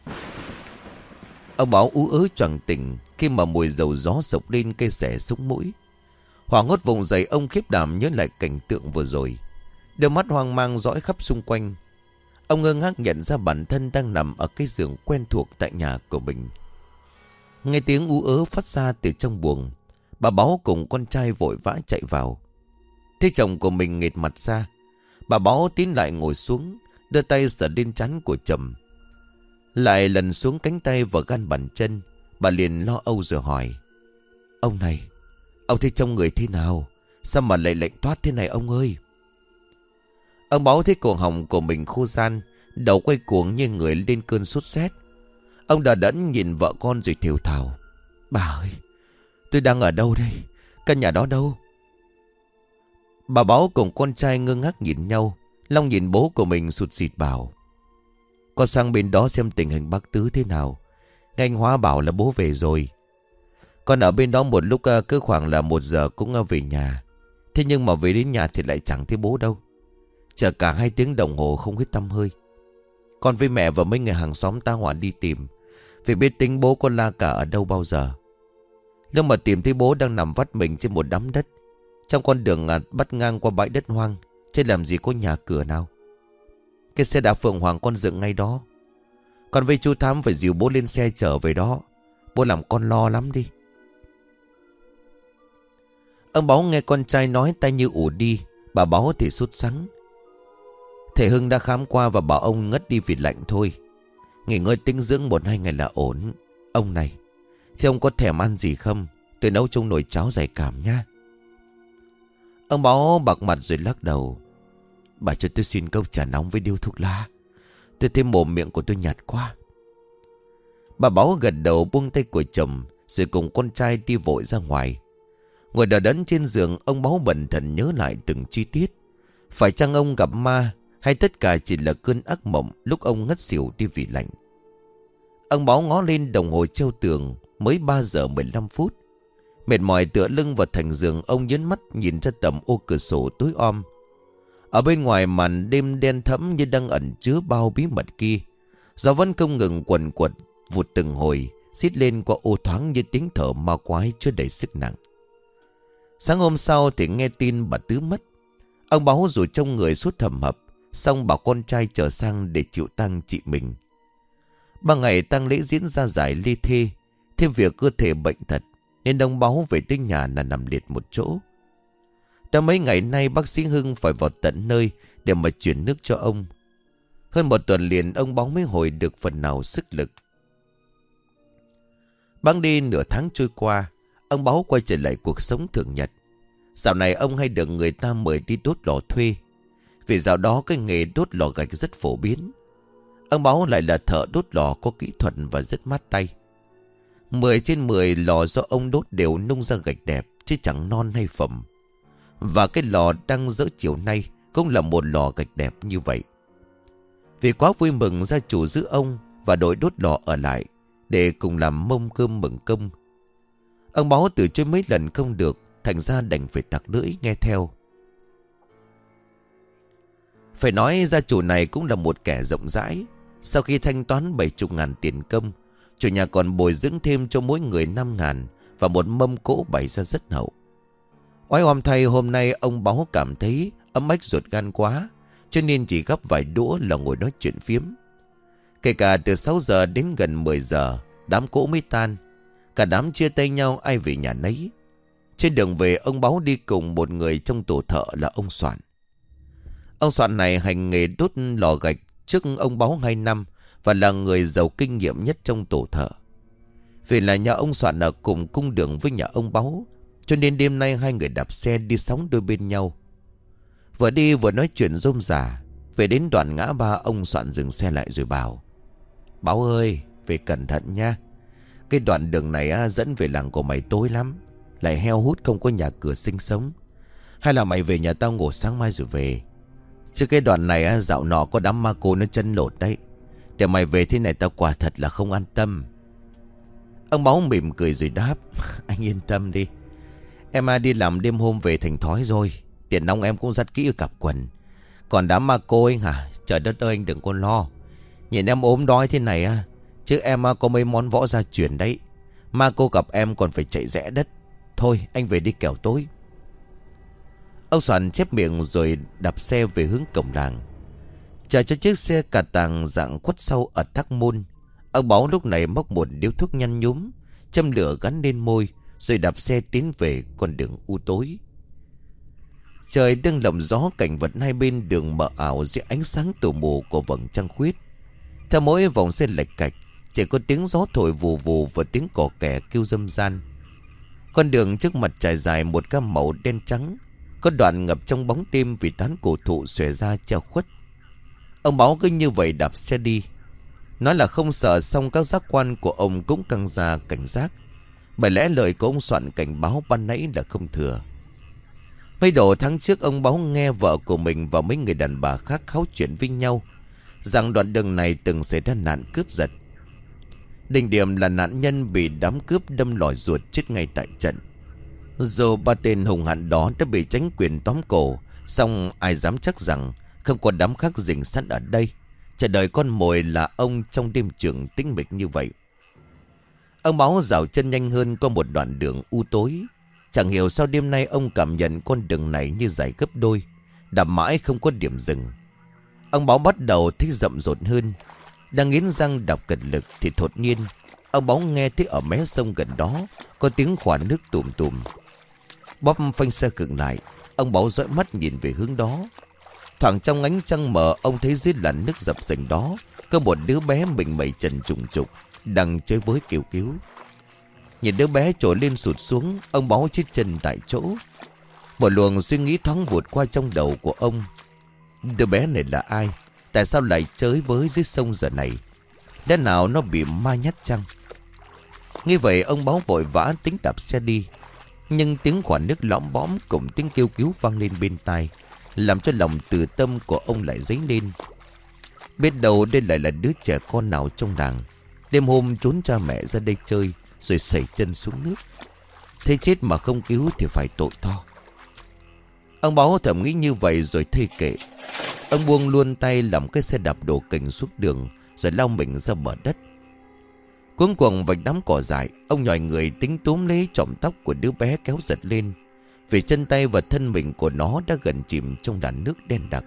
Ông Báo ú ớ choàng tỉnh khi mà mùi dầu gió sộc lên cây xẻ sống mũi. Hoảng hốt vùng dậy, ông khiếp đảm nhớ lại cảnh tượng vừa rồi. Đôi mắt hoang mang dõi khắp xung quanh. Ông ngơ ngác nhận ra bản thân đang nằm ở cái giường quen thuộc tại nhà của mình. Nghe tiếng ú ớ phát ra từ trong buồng, bà Báo cùng con trai vội vã chạy vào. Thấy chồng của mình nghệt mặt ra, bà Báo tiến lại ngồi xuống, đưa tay sờ lên trán của chồng. Lại lần xuống cánh tay và gan bàn chân, bà liền lo âu rồi hỏi: Ông này, ông thấy trong người thế nào? Sao mà lại lạnh toát thế này ông ơi? Ông Báo thấy cổ họng của mình khô ran, đầu quay cuồng như người lên cơn sốt rét. Ông đờ đẫn nhìn vợ con rồi thều thào: Bà ơi, tôi đang ở đâu đây? Căn nhà đó đâu? Bà Báo cùng con trai ngơ ngác nhìn nhau. Long nhìn bố của mình sụt sịt bảo: Con sang bên đó xem tình hình bác Tứ thế nào. Nghe anh Hóa bảo là bố về rồi. Con ở bên đó một lúc cứ khoảng là 1 giờ cũng về nhà. Thế nhưng mà về đến nhà thì lại chẳng thấy bố đâu. Chờ cả 2 tiếng đồng hồ không hết tăm hơi. Con với mẹ và mấy người hàng xóm ta hỏa đi tìm, vì biết tính bố con la cả ở đâu bao giờ. Lúc mà tìm thấy bố đang nằm vắt mình trên một đám đất, trong con đường bắt ngang qua bãi đất hoang, chứ làm gì có nhà cửa nào. Cái xe đạp Phượng Hoàng con dựng ngay đó. Con với chú Thám phải dìu bố lên xe trở về đó. Bố làm con lo lắm đi. Ông Báo nghe con trai nói tay như ủ đi. Bà Báo thì sốt sắng. Thầy Hưng đã khám qua và bảo ông ngất đi vì lạnh thôi. Nghỉ ngơi tĩnh dưỡng 1-2 ngày là ổn. Ông này, thế ông có thèm ăn gì không? Tôi nấu chung nồi cháo dày cảm nha. Ông Báo bạc mặt rồi lắc đầu: Bà cho tôi xin cốc trà nóng với điếu thuốc lá. Tôi thấy mồm miệng của tôi nhạt quá. Bà Báo gật đầu buông tay của chồng, rồi cùng con trai đi vội ra ngoài. Ngồi đờ đẫn trên giường, ông Báo bần thần nhớ lại từng chi tiết. Phải chăng ông gặp ma, hay tất cả chỉ là cơn ác mộng lúc ông ngất xỉu đi vì lạnh? Ông Báo ngó lên đồng hồ treo tường, mới 3 giờ 15 phút. Mệt mỏi tựa lưng vào thành giường, ông nhấn mắt nhìn ra tầm ô cửa sổ tối om. Ở bên ngoài màn đêm đen thẫm như đang ẩn chứa bao bí mật kia. Gió vẫn không ngừng quần quật vụt từng hồi, xít lên qua ô thoáng như tiếng thở ma quái chứa đầy sức nặng. Sáng hôm sau thì nghe tin bà Tứ mất. Ông Báo rồi trong người suốt hầm hập, xong bảo con trai trở sang để chịu tang chị mình. 3 ngày tang lễ diễn ra dài lê thê. Thêm việc cơ thể bệnh thật, nên ông Báo về tới nhà là nằm liệt một chỗ. Đã mấy ngày nay bác sĩ Hưng phải vào tận nơi để mà chuyển nước cho ông. Hơn 1 tuần liền ông Báo mới hồi được phần nào sức lực. Bẵng đi nửa tháng trôi qua, ông Báo quay trở lại cuộc sống thường nhật. Dạo này ông hay được người ta mời đi đốt lò thuê, vì dạo đó cái nghề đốt lò gạch rất phổ biến. Ông Báo lại là thợ đốt lò có kỹ thuật và rất mát tay. 10 trên 10 lò do ông đốt đều nung ra gạch đẹp, chứ chẳng non hay phẩm. Và cái lò đang dỡ chiều nay cũng là một lò gạch đẹp như vậy. Vì quá vui mừng, gia chủ giữ ông và đội đốt lò ở lại để cùng làm mâm cơm mừng công. Ông Báo từ chối mấy lần không được, thành ra đành phải tặc lưỡi nghe theo. Phải nói gia chủ này cũng là một kẻ rộng rãi. Sau khi thanh toán 70.000 tiền công, chủ nhà còn bồi dưỡng thêm cho mỗi người 5.000 và một mâm cỗ bày ra rất hậu. Oái oăm thay, hôm nay ông Báo cảm thấy ấm ách ruột gan quá, cho nên chỉ gấp vài đũa là ngồi nói chuyện phiếm. Kể cả từ 6 giờ đến gần 10 giờ, đám cỗ mới tan. Cả đám chia tay nhau ai về nhà nấy. Trên đường về, ông Báo đi cùng một người trong tổ thợ là ông Soạn. Ông Soạn này hành nghề đốt lò gạch trước ông Báo 2 năm và là người giàu kinh nghiệm nhất trong tổ thợ. Vì là nhà ông Soạn ở cùng cung đường với nhà ông Báo, cho nên đêm nay hai người đạp xe đi sóng đôi bên nhau. Vừa đi vừa nói chuyện rôm rả. Về đến đoạn ngã ba, ông Soạn dừng xe lại rồi bảo: Báo ơi, về cẩn thận nha. Cái đoạn đường này dẫn về làng của mày tối lắm, lại heo hút không có nhà cửa sinh sống. Hay là mày về nhà tao ngủ sáng mai rồi về. Chứ cái đoạn này dạo nọ có đám ma cô nó chân lột đấy. Để mày về thế này tao quả thật là không an tâm. Ông Báo mỉm cười rồi đáp: Anh yên tâm đi, Em đi làm đêm hôm về thành thói rồi. Tiền nong em cũng dắt kỹ ở cặp quần. Còn đám ma cô anh hả? Trời đất ơi anh đừng có lo. Nhìn em ốm đói thế này chứ em có mấy món võ gia truyền đấy. Ma cô gặp em còn phải chạy rẽ đất. Thôi anh về đi kẻo tối. Ông Soạn chép miệng rồi đạp xe về hướng cổng làng. Chờ cho chiếc xe cà tàng dạng khuất sau ở thác môn. Ông Báo lúc này móc một điếu thuốc nhăn nhúm, châm lửa gắn lên môi, rồi đạp xe tiến về con đường u tối. Trời đang lộng gió, cảnh vật hai bên đường mờ ảo dưới ánh sáng tù mù của vầng trăng khuyết. Theo mỗi vòng xe lệch cạch, chỉ có tiếng gió thổi vù vù và tiếng cò kè kêu râm ran. Con đường trước mặt trải dài một gam màu đen trắng, có đoạn ngập trong bóng đêm vì tán cổ thụ xòe ra che khuất. Ông Báo cứ như vậy đạp xe đi. Nói là không sợ, xong các giác quan của ông cũng căng ra cảnh giác. Bởi lẽ lời của ông Soạn cảnh báo ban nãy là không thừa. Mấy độ tháng trước ông Báo nghe vợ của mình và mấy người đàn bà khác kháo chuyện với nhau rằng đoạn đường này từng xảy ra nạn cướp giật. Đỉnh điểm là nạn nhân bị đám cướp đâm lòi ruột chết ngay tại trận. Dù ba tên hùng hãn đó đã bị chính quyền tóm cổ, song ai dám chắc rằng không có đám khác rình sẵn ở đây, chờ đợi con mồi là ông trong đêm trường tĩnh mịch như vậy. Ông Báo dạo chân nhanh hơn qua một đoạn đường u tối. Chẳng hiểu sao đêm nay ông cảm nhận con đường này như dài gấp đôi, đạp mãi không có điểm dừng. Ông Báo bắt đầu thấy rậm rộn hơn. Đang nghiến răng đạp cật lực thì đột nhiên ông Báo nghe thấy ở mé sông gần đó có tiếng khoản nước tùm tùm. Bóp phanh xe khựng lại. Ông Báo dõi mắt nhìn về hướng đó. Thoảng trong ánh trăng mờ, ông thấy dưới làn nước dập dềnh đó có một đứa bé mình mẩy trần trùng trục đang chơi với kêu cứu. Nhìn đứa bé trồi lên sụt xuống, ông Báo chết chân tại chỗ. Một luồng suy nghĩ thoáng vụt qua trong đầu của ông. Đứa bé này là ai? Tại sao lại chơi với dưới sông giờ này? Lẽ nào nó bị ma nhát chăng? Nghe vậy ông Báo vội vã tính đạp xe đi. Nhưng tiếng khoản nước lõm bõm cùng tiếng kêu cứu vang lên bên tai, làm cho lòng từ tâm của ông lại dấy lên. Biết đâu đây lại là đứa trẻ con nào trong làng đêm hôm trốn cha mẹ ra đây chơi rồi sẩy chân xuống nước. Thế chết mà không cứu thì phải tội to. Ông Báo thầm nghĩ như vậy rồi thây kệ. Ông buông luôn tay làm cái xe đạp đổ kình xuống đường, rồi lao mình ra bờ đất. Cuống cuồng vạch đám cỏ dại, ông nhòi người tính túm lấy chòm tóc của đứa bé kéo giật lên, vì chân tay và thân mình của nó đã gần chìm trong làn nước đen đặc.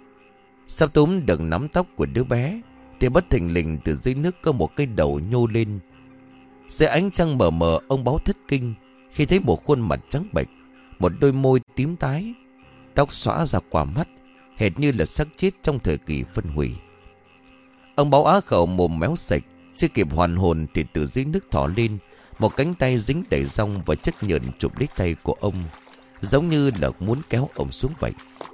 Sắp túm được nắm tóc của đứa bé thì bất thình lình từ dưới nước có một cái đầu nhô lên. Dưới ánh trăng mờ mờ, ông Báo thất kinh khi thấy một khuôn mặt trắng bệch, một đôi môi tím tái, tóc xõa ra qua mắt, hệt như là xác chết trong thời kỳ phân hủy. Ông Báo á khẩu mồm méo sạch, chưa kịp hoàn hồn thì từ dưới nước thỏ lên một cánh tay dính đầy rong và chất nhờn chụp lấy tay của ông, giống như là muốn kéo ông xuống vậy.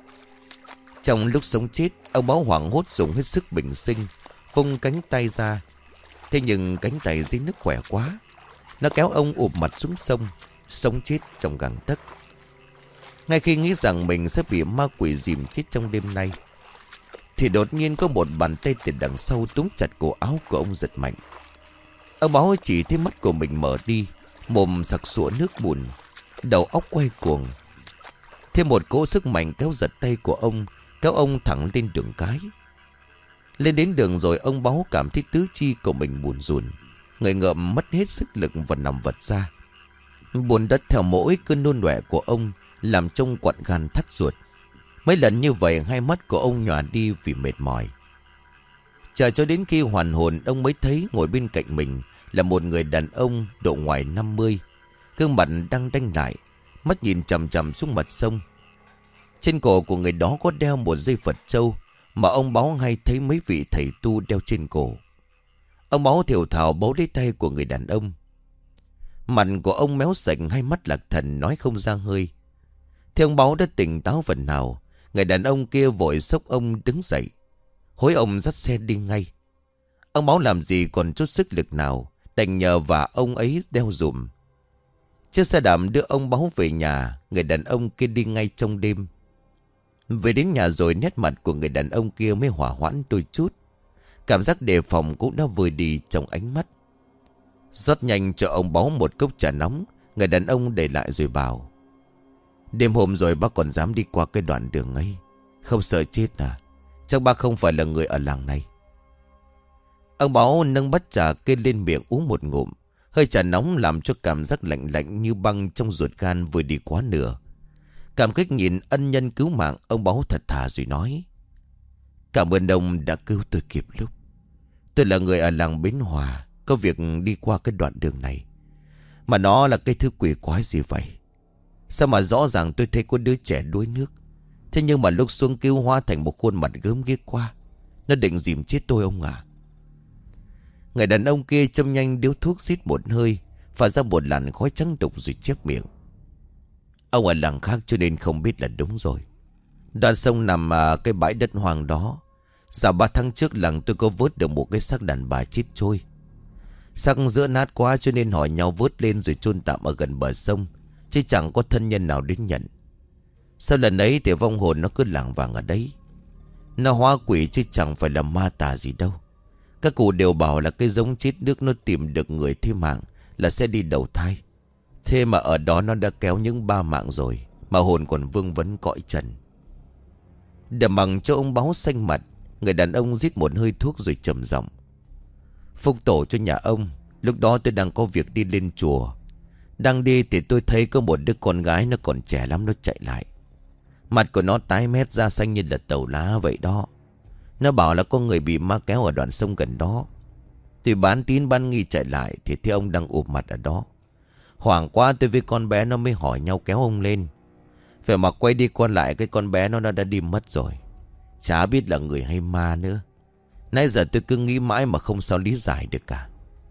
Trong lúc sống chết, ông Báo hoảng hốt dùng hết sức bình sinh vung cánh tay ra. Thế nhưng cánh tay dưới nước khỏe quá, nó kéo ông ụp mặt xuống sông, sống chết trong gang tấc. Ngay khi nghĩ rằng mình sẽ bị ma quỷ dìm chết trong đêm nay, thì đột nhiên có một bàn tay từ đằng sau túm chặt cổ áo của ông giật mạnh. Ông Báo chỉ thấy mắt của mình mở đi, mồm sặc sụa nước bùn, đầu óc quay cuồng. Thêm một cỗ sức mạnh kéo giật tay của ông, kéo ông thẳng lên đường cái. Lên đến đường rồi, ông Báo cảm thấy tứ chi của mình buồn rùn, người ngợm mất hết sức lực và nằm vật ra. Bùn đất theo mỗi cơn nôn ọe của ông làm trông quặn gan thắt ruột. Mấy lần như vậy hai mắt của ông nhòa đi vì mệt mỏi. Chờ cho đến khi hoàn hồn, ông mới thấy ngồi bên cạnh mình là một người đàn ông độ ngoài 50, gương mặt đang đanh lại, mắt nhìn chằm chằm xuống mặt sông. Trên cổ của người đó có đeo một dây Phật trâu mà ông Báo hay thấy mấy vị thầy tu đeo trên cổ. Ông Báo thều thào bấu lấy tay của người đàn ông. Mặt của ông méo sạch, hai mắt lạc thần, nói không ra hơi. Thì ông Báo đã tỉnh táo phần nào, người đàn ông kia vội xốc ông đứng dậy, hối ông dắt xe đi ngay. Ông Báo làm gì còn chút sức lực nào, đành nhờ và ông ấy đeo dùm. Chiếc xe đạp đưa ông Báo về nhà. Người đàn ông kia đi ngay trong đêm. Về đến nhà rồi, nét mặt của người đàn ông kia mới hỏa hoãn đôi chút. Cảm giác đề phòng cũng đã vơi đi trong ánh mắt. Rót nhanh cho ông Báo một cốc trà nóng, người đàn ông để lại rồi bảo: Đêm hôm rồi bác còn dám đi qua cái đoạn đường ấy. Không sợ chết à? Chắc bác không phải là người ở làng này. Ông Báo nâng bát trà kê lên miệng uống một ngụm. Hơi trà nóng làm cho cảm giác lạnh lạnh như băng trong ruột gan vừa đi quá nửa. Cảm kích nhìn ân nhân cứu mạng, ông Báo thật thà rồi nói: Cảm ơn ông đã cứu tôi kịp lúc. Tôi là người ở làng Bến Hòa, có việc đi qua cái đoạn đường này. Mà nó là cái thứ quỷ quái gì vậy? Sao mà rõ ràng tôi thấy có đứa trẻ đuối nước, thế nhưng mà lúc xuống cứu hóa thành một khuôn mặt gớm ghiếc qua. Nó định dìm chết tôi ông à. Người đàn ông kia châm nhanh điếu thuốc xít một hơi, phả ra một làn khói trắng đục rồi chép miệng: Ông ở làng khác cho nên không biết là đúng rồi. Đoạn sông nằm cái bãi đất hoang đó. Dạo 3 tháng trước làng tôi có vớt được một cái xác đàn bà chết trôi. Xác giữa nát quá cho nên hỏi nhau vớt lên rồi chôn tạm ở gần bờ sông, chứ chẳng có thân nhân nào đến nhận. Sau lần ấy thì vong hồn nó cứ lảng vảng ở đấy. Nó hóa quỷ chứ chẳng phải là ma tà gì đâu. Các cụ đều bảo là cái giống chết nước nó tìm được người thế mạng là sẽ đi đầu thai. Thế mà ở đó nó đã kéo những 3 mạng rồi, mà hồn còn vương vấn cõi trần. Đầm bằng cho ông Báo xanh mặt, người đàn ông rít một hơi thuốc rồi trầm giọng: Phúc tổ cho nhà ông. Lúc đó tôi đang có việc đi lên chùa. Đang đi thì tôi thấy có một đứa con gái nó còn trẻ lắm, nó chạy lại. Mặt của nó tái mét da xanh như là tàu lá vậy đó. Nó bảo là có người bị ma kéo ở đoạn sông gần đó. Tôi bán tín bán nghi chạy lại thì thấy ông đang ụp mặt ở đó. Hoảng quá tôi với con bé nó mới hỏi nhau kéo ông lên. Phải mà quay đi qua lại cái con bé nó đã đi mất rồi. Chả biết là người hay ma nữa. Nãy giờ tôi cứ nghĩ mãi mà không sao lý giải được cả.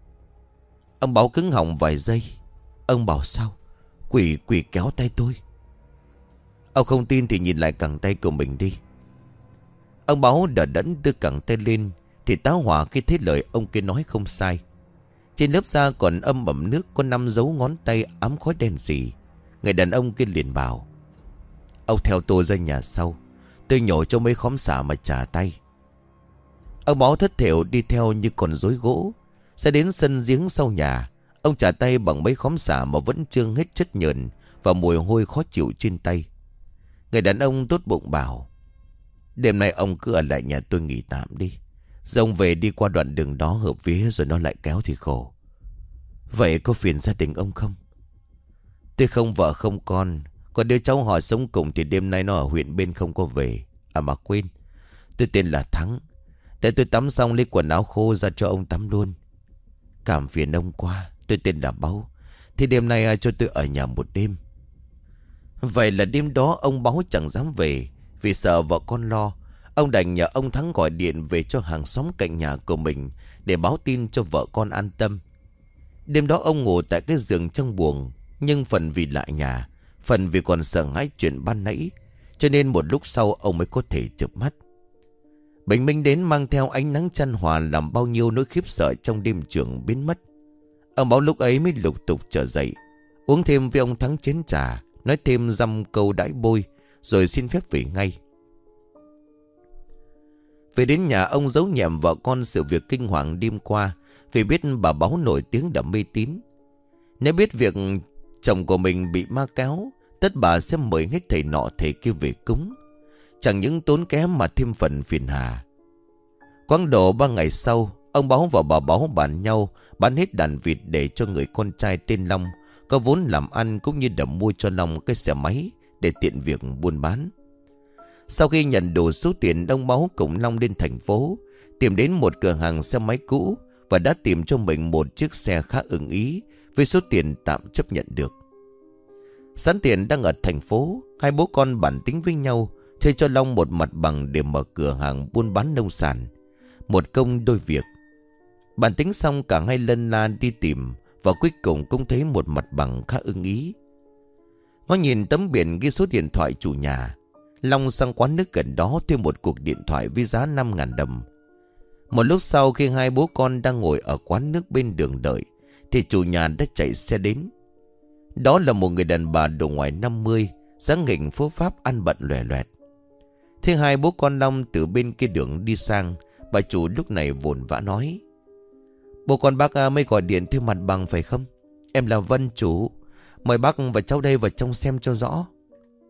Ông Báo cứng họng vài giây. Ông bảo sao? Quỷ kéo tay tôi. Ông không tin thì nhìn lại cẳng tay của mình đi. Ông Báo đờ đẫn đưa cẳng tay lên thì táo hỏa khi thấy lời ông kia nói không sai. Trên lớp da còn âm ẩm nước có 5 dấu ngón tay ám khói đen sì. Người đàn ông kia liền bảo: Ông theo tôi ra nhà sau, tôi nhổ cho mấy khóm xả mà trả tay. Ông Báo thất thểu đi theo như con rối gỗ. Sẽ đến sân giếng sau nhà. Ông trả tay bằng mấy khóm xả mà vẫn trương hết chất nhờn và mùi hôi khó chịu trên tay. Người đàn ông tốt bụng bảo: Đêm nay ông cứ ở lại nhà tôi nghỉ tạm đi. Rông về đi qua đoạn đường đó hợp vía rồi nó lại kéo thì khổ. Vậy có phiền gia đình ông không? Tôi không vợ không con. Còn đứa cháu họ sống cùng thì đêm nay nó ở huyện bên không có về. À mà quên, tôi tên là Thắng. Để tôi tắm xong lấy quần áo khô ra cho ông tắm luôn. Cảm phiền ông quá. Tôi tên là Báu. Thì đêm nay cho tôi ở nhà một đêm. Vậy là đêm đó ông Báu chẳng dám về, vì sợ vợ con lo. Ông đành nhờ ông Thắng gọi điện về cho hàng xóm cạnh nhà của mình để báo tin cho vợ con an tâm. Đêm đó ông ngủ tại cái giường trong buồng. Nhưng phần vì lại nhà, phần vì còn sợ hãi chuyện ban nãy, cho nên một lúc sau ông mới có thể chợp mắt. Bình minh đến mang theo ánh nắng chan hòa làm bao nhiêu nỗi khiếp sợ trong đêm trường biến mất. Ông Báo lúc ấy mới lục tục trở dậy, uống thêm với ông Thắng chén trà, nói thêm dăm câu đãi bôi, rồi xin phép về ngay. Về đến nhà ông giấu nhẹm vợ con sự việc kinh hoàng đêm qua, vì biết bà Báo nổi tiếng đậm mê tín. Nếu biết việc chồng của mình bị ma kéo, tất bà sẽ mời hết thầy nọ thầy kia về cúng. Chẳng những tốn kém mà thêm phần phiền hà. Quãng độ 3 ngày sau, ông Báo và bà Báo bàn nhau bán hết đàn vịt để cho người con trai tên Long có vốn làm ăn, cũng như đầm mua cho Long cái xe máy để tiện việc buôn bán. Sau khi nhận đủ số tiền, ông Báo cùng Long lên thành phố, tìm đến một cửa hàng xe máy cũ và đã tìm cho mình một chiếc xe khá ưng ý với số tiền tạm chấp nhận được. Sẵn tiền đang ở thành phố, hai bố con bàn tính với nhau thuê cho Long một mặt bằng để mở cửa hàng buôn bán nông sản. Một công đôi việc. Bàn tính xong cả hai lân la đi tìm, và cuối cùng cũng thấy một mặt bằng khá ưng ý. Ngó nhìn tấm biển ghi số điện thoại chủ nhà, Long sang quán nước gần đó thuê một cuộc điện thoại với giá 5.000 đồng. Một lúc sau khi hai bố con đang ngồi ở quán nước bên đường đợi, thì chủ nhà đã chạy xe đến. Đó là một người đàn bà độ ngoài 50, dáng nghỉnh phố pháp, ăn bận lòe loẹt. Thế hai bố con Long từ bên kia đường đi sang, bà chủ lúc này vồn vã nói: Bố con bác mới gọi điện thuê mặt bằng phải không? Em là Vân chủ. Mời bác và cháu đây vào trong xem cho rõ.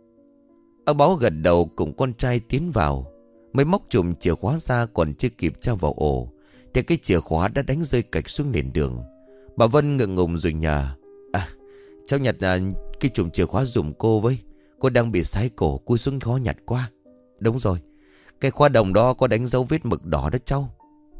Ông Báo gật đầu cùng con trai tiến vào. Mới móc chùm chìa khóa ra, còn chưa kịp trao vào ổ thì cái chìa khóa đã đánh rơi cạch xuống nền đường. Bà Vân ngượng ngùng rồi nhờ: cháu nhặt cái chùm chìa khóa giùm cô với. Cô đang bị sái cổ, cúi xuống khó nhặt quá. Đúng rồi, cái khóa đồng đó có đánh dấu vết mực đỏ đó cháu.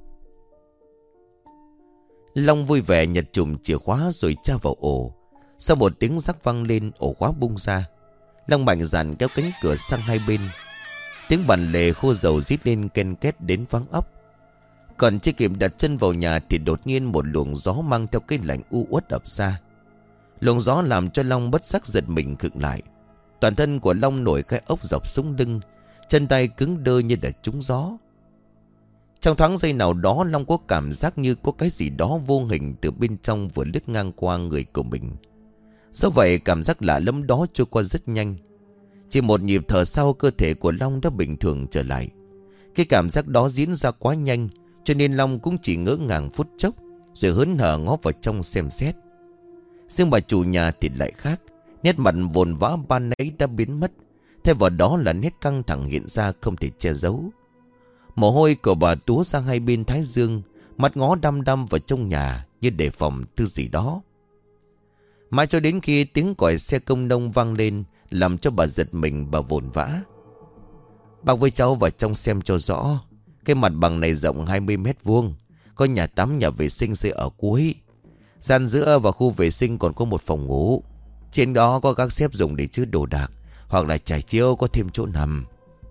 Long vui vẻ nhặt chùm chìa khóa rồi tra vào ổ. Sau một tiếng rắc vang lên, ổ khóa bung ra. Long mạnh dạn kéo cánh cửa sang hai bên. Tiếng bàn lề khô dầu rít lên ken két đến váng óc. Còn chưa kịp đặt chân vào nhà thì đột nhiên một luồng gió mang theo cái lạnh u uất ập ra. Luồng gió làm cho Long bất giác giật mình khựng lại. Toàn thân của Long nổi cái ốc dọc sống lưng, chân tay cứng đơ như đã trúng gió. Trong thoáng giây nào đó, Long có cảm giác như có cái gì đó vô hình từ bên trong vừa lướt ngang qua người của mình. Do vậy cảm giác lạ lẫm đó trôi qua rất nhanh. Chỉ một nhịp thở sau, cơ thể của Long đã bình thường trở lại. Cái cảm giác đó diễn ra quá nhanh, cho nên Long cũng chỉ ngỡ ngàng phút chốc, rồi hớn hở ngó vào trong xem xét. Nhưng bà chủ nhà thì lại khác. Nét mặt vồn vã ban nãy đã biến mất, thay vào đó là nét căng thẳng hiện ra không thể che giấu. Mồ hôi của bà túa sang hai bên thái dương, mắt ngó đăm đăm vào trong nhà như đề phòng thứ gì đó. Mãi cho đến khi tiếng còi xe công nông vang lên, làm cho bà giật mình. Bà vồn vã: bác với cháu vào trong xem cho rõ. Cái mặt bằng này rộng 20 mét vuông, có nhà tắm, nhà vệ sinh xây ở cuối. Gian giữa và khu vệ sinh còn có một phòng ngủ. Trên đó có các xếp dùng để chứa đồ đạc, hoặc là trải chiếu có thêm chỗ nằm.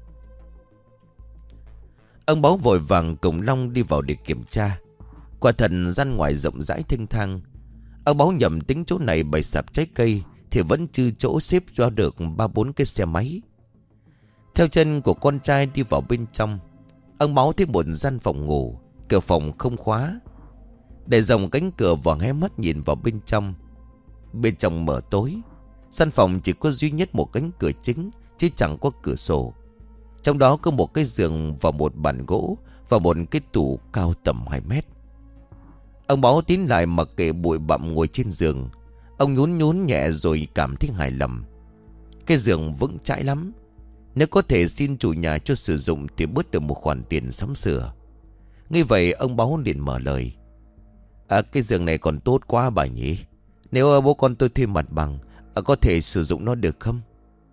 Ông Báo vội vàng cùng Long đi vào để kiểm tra. Quả thật gian ngoài rộng rãi thênh thang. Ông Báo nhầm tính chỗ này bày sạp trái cây thì vẫn chưa chỗ xếp cho được 3-4 cái xe máy. Theo chân của con trai đi vào bên trong, ông Báo thấy một gian phòng ngủ. Cửa phòng không khóa. Để dòng cánh cửa và hé mắt nhìn vào bên trong. Bên trong mở tối. Căn phòng chỉ có duy nhất một cánh cửa chính, chứ chẳng có cửa sổ. Trong đó có một cái giường và một bàn gỗ và một cái tủ cao tầm 2 mét. Ông Báo tiến lại mặc kệ bụi bặm ngồi trên giường. Ông nhún nhún nhẹ rồi cảm thấy hài lòng. Cái giường vững chãi lắm. Nếu có thể xin chủ nhà cho sử dụng thì bớt được một khoản tiền sắm sửa. Nghe vậy ông Báo liền mở lời: cái giường này còn tốt quá bà nhỉ. Nếu bố con tôi thuê mặt bằng, có thể sử dụng nó được không?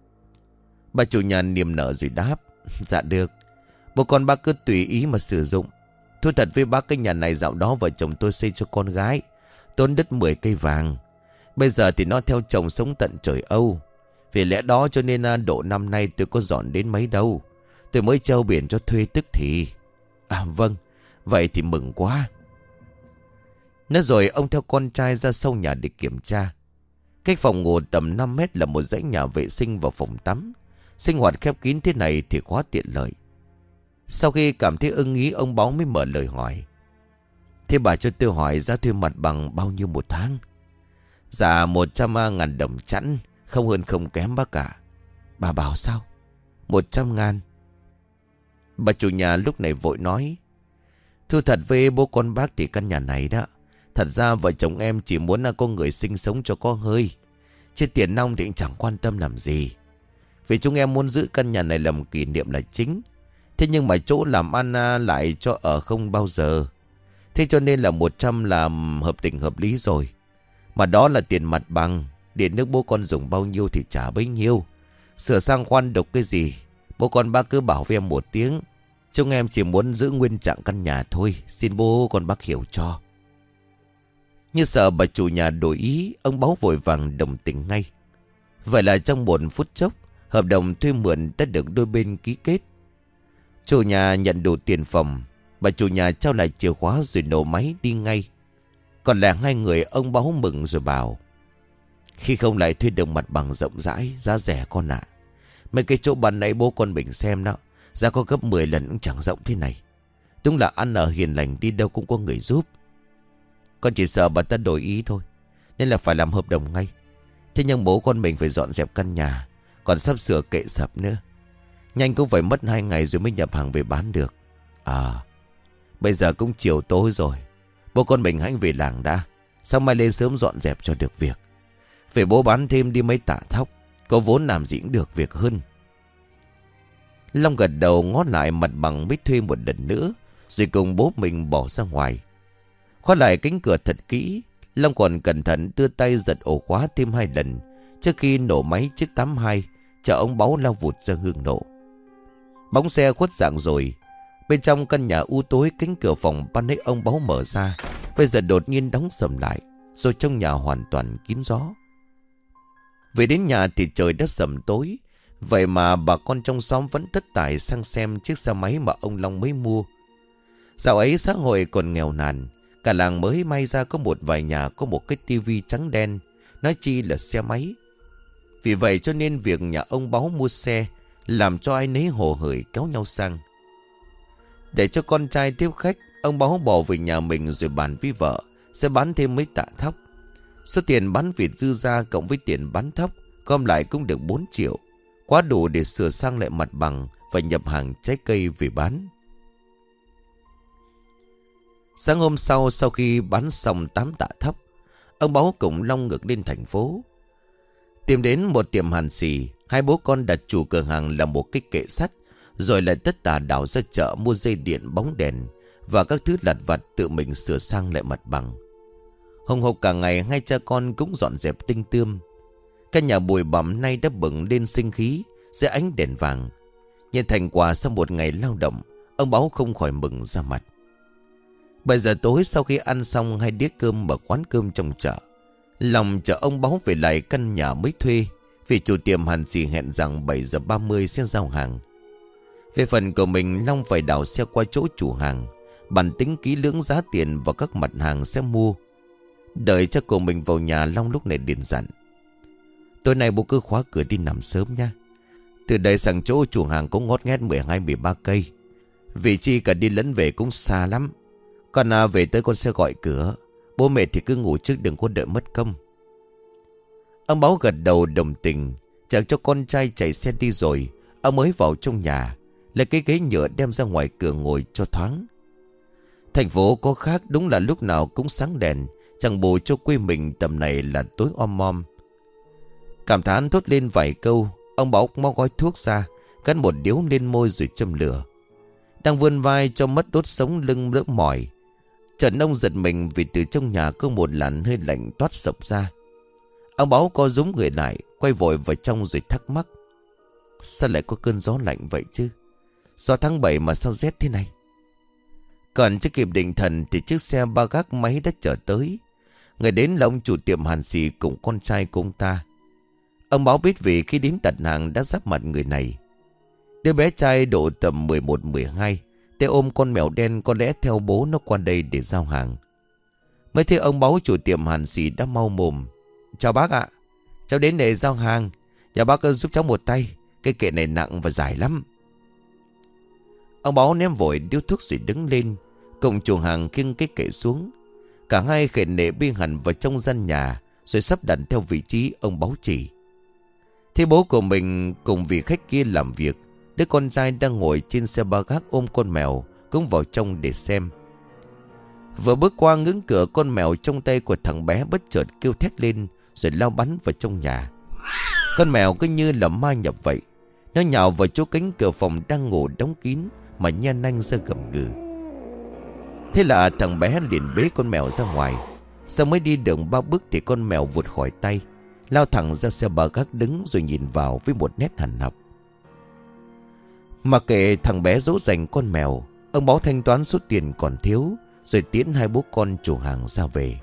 Bà chủ nhà niềm nở rồi đáp: dạ được, bố con bác cứ tùy ý mà sử dụng. Thú thật với bác, cái nhà này dạo đó vợ chồng tôi xây cho con gái, tốn đất 10 cây vàng. Bây giờ thì nó theo chồng sống tận trời Âu. Vì lẽ đó cho nên độ năm nay tôi có dọn đến mấy đâu. Tôi mới treo biển cho thuê tức thì. Vâng, vậy thì mừng quá. Nói rồi ông theo con trai ra sau nhà để kiểm tra. Cách phòng ngủ tầm 5 mét là một dãy nhà vệ sinh và phòng tắm. Sinh hoạt khép kín thế này thì quá tiện lợi. Sau khi cảm thấy ưng ý, ông Báo mới mở lời hỏi: thế bà cho tôi hỏi giá thuê mặt bằng bao nhiêu một tháng? Dạ 100.000 đồng chẵn, không hơn không kém bác cả. Bà bảo sao? 100.000. Bà chủ nhà lúc này vội nói: thưa thật với bố con bác thì căn nhà này đó, thật ra vợ chồng em chỉ muốn là có người sinh sống cho có hơi, chứ tiền nong thì chẳng quan tâm làm gì. Vì chúng em muốn giữ căn nhà này làm kỷ niệm là chính. Thế nhưng mà chỗ làm ăn lại cho ở không bao giờ. Thế cho nên là 100 là hợp tình hợp lý rồi. Mà đó là tiền mặt bằng. Điện nước bố con dùng bao nhiêu thì trả bấy nhiêu. Sửa sang khoan đục cái gì, bố con bác cứ bảo với em một tiếng. Chúng em chỉ muốn giữ nguyên trạng căn nhà thôi. Xin bố con bác hiểu cho. Như sợ bà chủ nhà đổi ý, ông Báo vội vàng đồng tình ngay. Vậy là trong 1 phút chốc, hợp đồng thuê mượn đã được đôi bên ký kết. Chủ nhà nhận đủ tiền phòng. Bà chủ nhà trao lại chìa khóa rồi nổ máy đi ngay. Còn lại hai người, ông Báo mừng rồi bảo: khi không lại thuê được mặt bằng rộng rãi, giá rẻ con ạ. Mấy cái chỗ ban nãy bố con mình xem đó, giá có gấp 10 lần cũng chẳng rộng thế này. Đúng là ăn ở hiền lành, đi đâu cũng có người giúp. Con chỉ sợ bà ta đổi ý thôi, nên là phải làm hợp đồng ngay. Thế nhưng bố con mình phải dọn dẹp căn nhà, còn sắp sửa kệ sập nữa. Nhanh cũng phải mất 2 ngày rồi mới nhập hàng về bán được. Bây giờ cũng chiều tối rồi. Bố con mình hãy về làng đã, xong mai lên sớm dọn dẹp cho được việc. Về bố bán thêm đi mấy tạ thóc, có vốn làm gì cũng được việc hơn. Long gật đầu ngó lại mặt bằng mới thuê một lần nữa, rồi cùng bố mình bỏ ra ngoài. Khóa lại cánh cửa thật kỹ. Long còn cẩn thận đưa tay giật ổ khóa thêm 2 lần trước khi nổ máy chiếc 82 chở ông Báu lao vụt ra hương nổ. Bóng xe khuất dạng rồi. Bên trong căn nhà u tối, cánh cửa phòng ban nãy ông Báu mở ra bây giờ đột nhiên đóng sầm lại, rồi trong nhà hoàn toàn kín gió. Về đến nhà thì trời đã sầm tối. Vậy mà bà con trong xóm vẫn tất tải sang xem chiếc xe máy mà ông Long mới mua. Dạo ấy xã hội còn nghèo nàn, cả làng mới may ra có một vài nhà có một cái tivi trắng đen, nói chi là xe máy. Vì vậy cho nên việc nhà ông Báu mua xe làm cho ai nấy hồ hởi kéo nhau sang. Để cho con trai tiếp khách, ông Báu bỏ về nhà mình rồi bàn với vợ sẽ bán thêm mấy tạ thóc. Số tiền bán vịt dư ra cộng với tiền bán thóc gom lại cũng được 4 triệu, quá đủ để sửa sang lại mặt bằng và nhập hàng trái cây về bán. Sáng hôm sau, sau khi bán xong 8 tạ thóc, ông Báu cùng Long ngược lên thành phố. Tìm đến một tiệm hàn xì, hai bố con đặt chủ cửa hàng là một cái kệ sắt, rồi lại tất tả đảo ra chợ mua dây điện, bóng đèn và các thứ lặt vặt tự mình sửa sang lại mặt bằng. Hồng hộc cả ngày, hai cha con cũng dọn dẹp tinh tươm. Căn nhà bụi bặm nay đã bừng lên sinh khí dưới ánh đèn vàng. Nhìn thành quả sau một ngày lao động, ông Báu không khỏi mừng ra mặt. 7 giờ tối, sau khi ăn xong 2 đĩa cơm ở quán cơm trong chợ, Long chở ông Báu về lại căn nhà mới thuê, vì chủ tiệm hàn xì hẹn rằng 7 giờ 30 sẽ giao hàng. Về phần của mình, Long phải đảo xe qua chỗ chủ hàng, bàn tính kỹ lưỡng giá tiền và các mặt hàng sẽ mua. Đợi cho cô mình vào nhà, Long lúc này điện dặn: tối nay bố cứ khóa cửa đi nằm sớm nha. Từ đây sang chỗ chủ hàng cũng ngót nghét 12-13 cây. Vì chi cả đi lẫn về cũng xa lắm. Con về tới con sẽ gọi cửa. Bố mệt thì cứ ngủ trước, đừng có đợi mất công. Ông Báu gật đầu đồng tình, chẳng cho con trai chạy xe đi rồi. Ông mới vào trong nhà, lấy cái ghế nhựa đem ra ngoài cửa ngồi cho thoáng. Thành phố có khác, đúng là lúc nào cũng sáng đèn, chẳng bù cho quê mình tầm này là tối om om. Cảm thán thốt lên vài câu, ông Báu mau gói thuốc ra, cắn một điếu lên môi rồi châm lửa. Đang vươn vai cho mất đốt sống lưng đỡ mỏi, chợt ông giật mình vì từ trong nhà có một làn hơi lạnh toát sộc ra. Ông Báu co rúm người lại, quay vội vào trong rồi thắc mắc: sao lại có cơn gió lạnh vậy chứ? Gió tháng 7 mà sao rét thế này? Còn chưa kịp định thần thì chiếc xe ba gác máy đã chở tới. Người đến là ông chủ tiệm hàn xì cùng con trai của ông ta. Ông Báu biết vì khi đến đặt hàng đã giáp mặt người này. Đứa bé trai độ tầm 11-12, tay ôm con mèo đen, có lẽ theo bố nó qua đây để giao hàng. Mới thấy ông Báu chủ tiệm hàn xì đã mau mồm: chào bác ạ, cháu đến để giao hàng, nhà bác giúp cháu một tay, cái kệ này nặng và dài lắm. Ông Báu ném vội điếu thuốc rồi đứng lên, cùng chủ hàng khiêng cái kệ xuống. Cả hai khệ nệ bê hẳn vào trong gian nhà, rồi sắp đặt theo vị trí ông Báu chỉ. Thế bố của mình cùng vị khách kia làm việc, đứa con trai đang ngồi trên xe ba gác ôm con mèo cũng vào trong để xem. Vừa bước qua ngưỡng cửa, con mèo trong tay của thằng bé bất chợt kêu thét lên rồi lao bắn vào trong nhà. Con mèo cứ như là ma nhập vậy, nó nhào vào chỗ cánh cửa phòng đang ngủ đóng kín mà nhe nanh ra gầm gừ. Thế là thằng bé liền bế con mèo ra ngoài. Sau mới đi được 3 bước thì con mèo vụt khỏi tay, lao thẳng ra xe ba gác đứng rồi nhìn vào với một nét hằn học. Mà kệ thằng bé dỗ dành con mèo, ông Báu thanh toán số tiền còn thiếu rồi tiễn hai bố con chủ hàng ra về.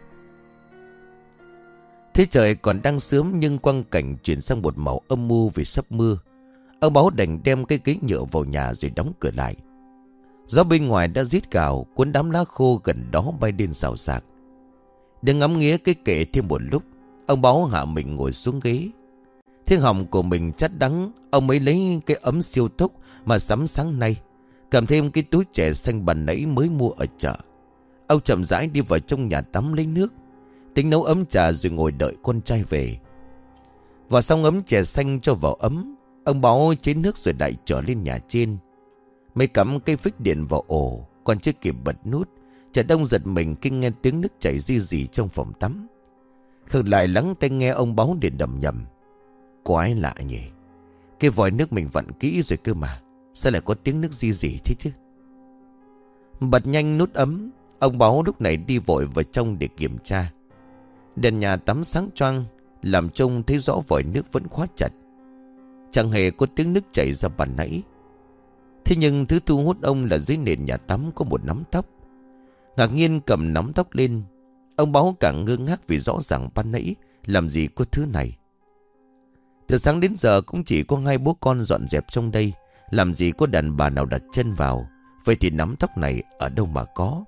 Thế trời còn đang sớm nhưng quang cảnh chuyển sang một màu âm mưu vì sắp mưa. Ông Báu đành đem cái ghế nhựa vào nhà rồi đóng cửa lại. Gió bên ngoài đã rít gào, cuốn đám lá khô gần đó bay lên xào xạc. Để ngắm nghía cái kệ thêm một lúc, ông Báu hạ mình ngồi xuống ghế. Thiên họng của mình chát đắng, ông mới lấy cái ấm siêu tốc mà sắm sáng nay, cầm thêm cái túi chè xanh bàn nãy mới mua ở chợ. Ông chậm rãi đi vào trong nhà tắm lấy nước, tính nấu ấm trà rồi ngồi đợi con trai về. Vào xong ấm chè xanh cho vào ấm, ông Báu chế nước rồi lại trở lên nhà trên. Mới cắm cây phích điện vào ổ, còn chưa kịp bật nút, chợt ông giật mình khi nghe tiếng nước chảy rì rì trong phòng tắm. Khựng lại lắng tai nghe, ông Báu để đầm nhầm: quái lạ nhỉ, Cái vòi nước mình vặn kỹ rồi cơ mà. Sao lại có tiếng nước rỉ rỉ thế chứ? Bật nhanh nút ấm. Ông Báo lúc này đi vội vào trong để kiểm tra. Đèn nhà tắm sáng choang, làm trông thấy rõ vòi nước vẫn khóa chặt. Chẳng hề có tiếng nước chảy ra ban nãy. Thế nhưng thứ thu hút ông là dưới nền nhà tắm có một nắm tóc. Ngạc nhiên cầm nắm tóc lên, ông Báo càng ngơ ngác vì rõ ràng ban nãy làm gì có thứ này. Từ sáng đến giờ cũng chỉ có hai bố con dọn dẹp trong đây, làm gì có đàn bà nào đặt chân vào. Vậy thì nắm tóc này ở đâu mà có?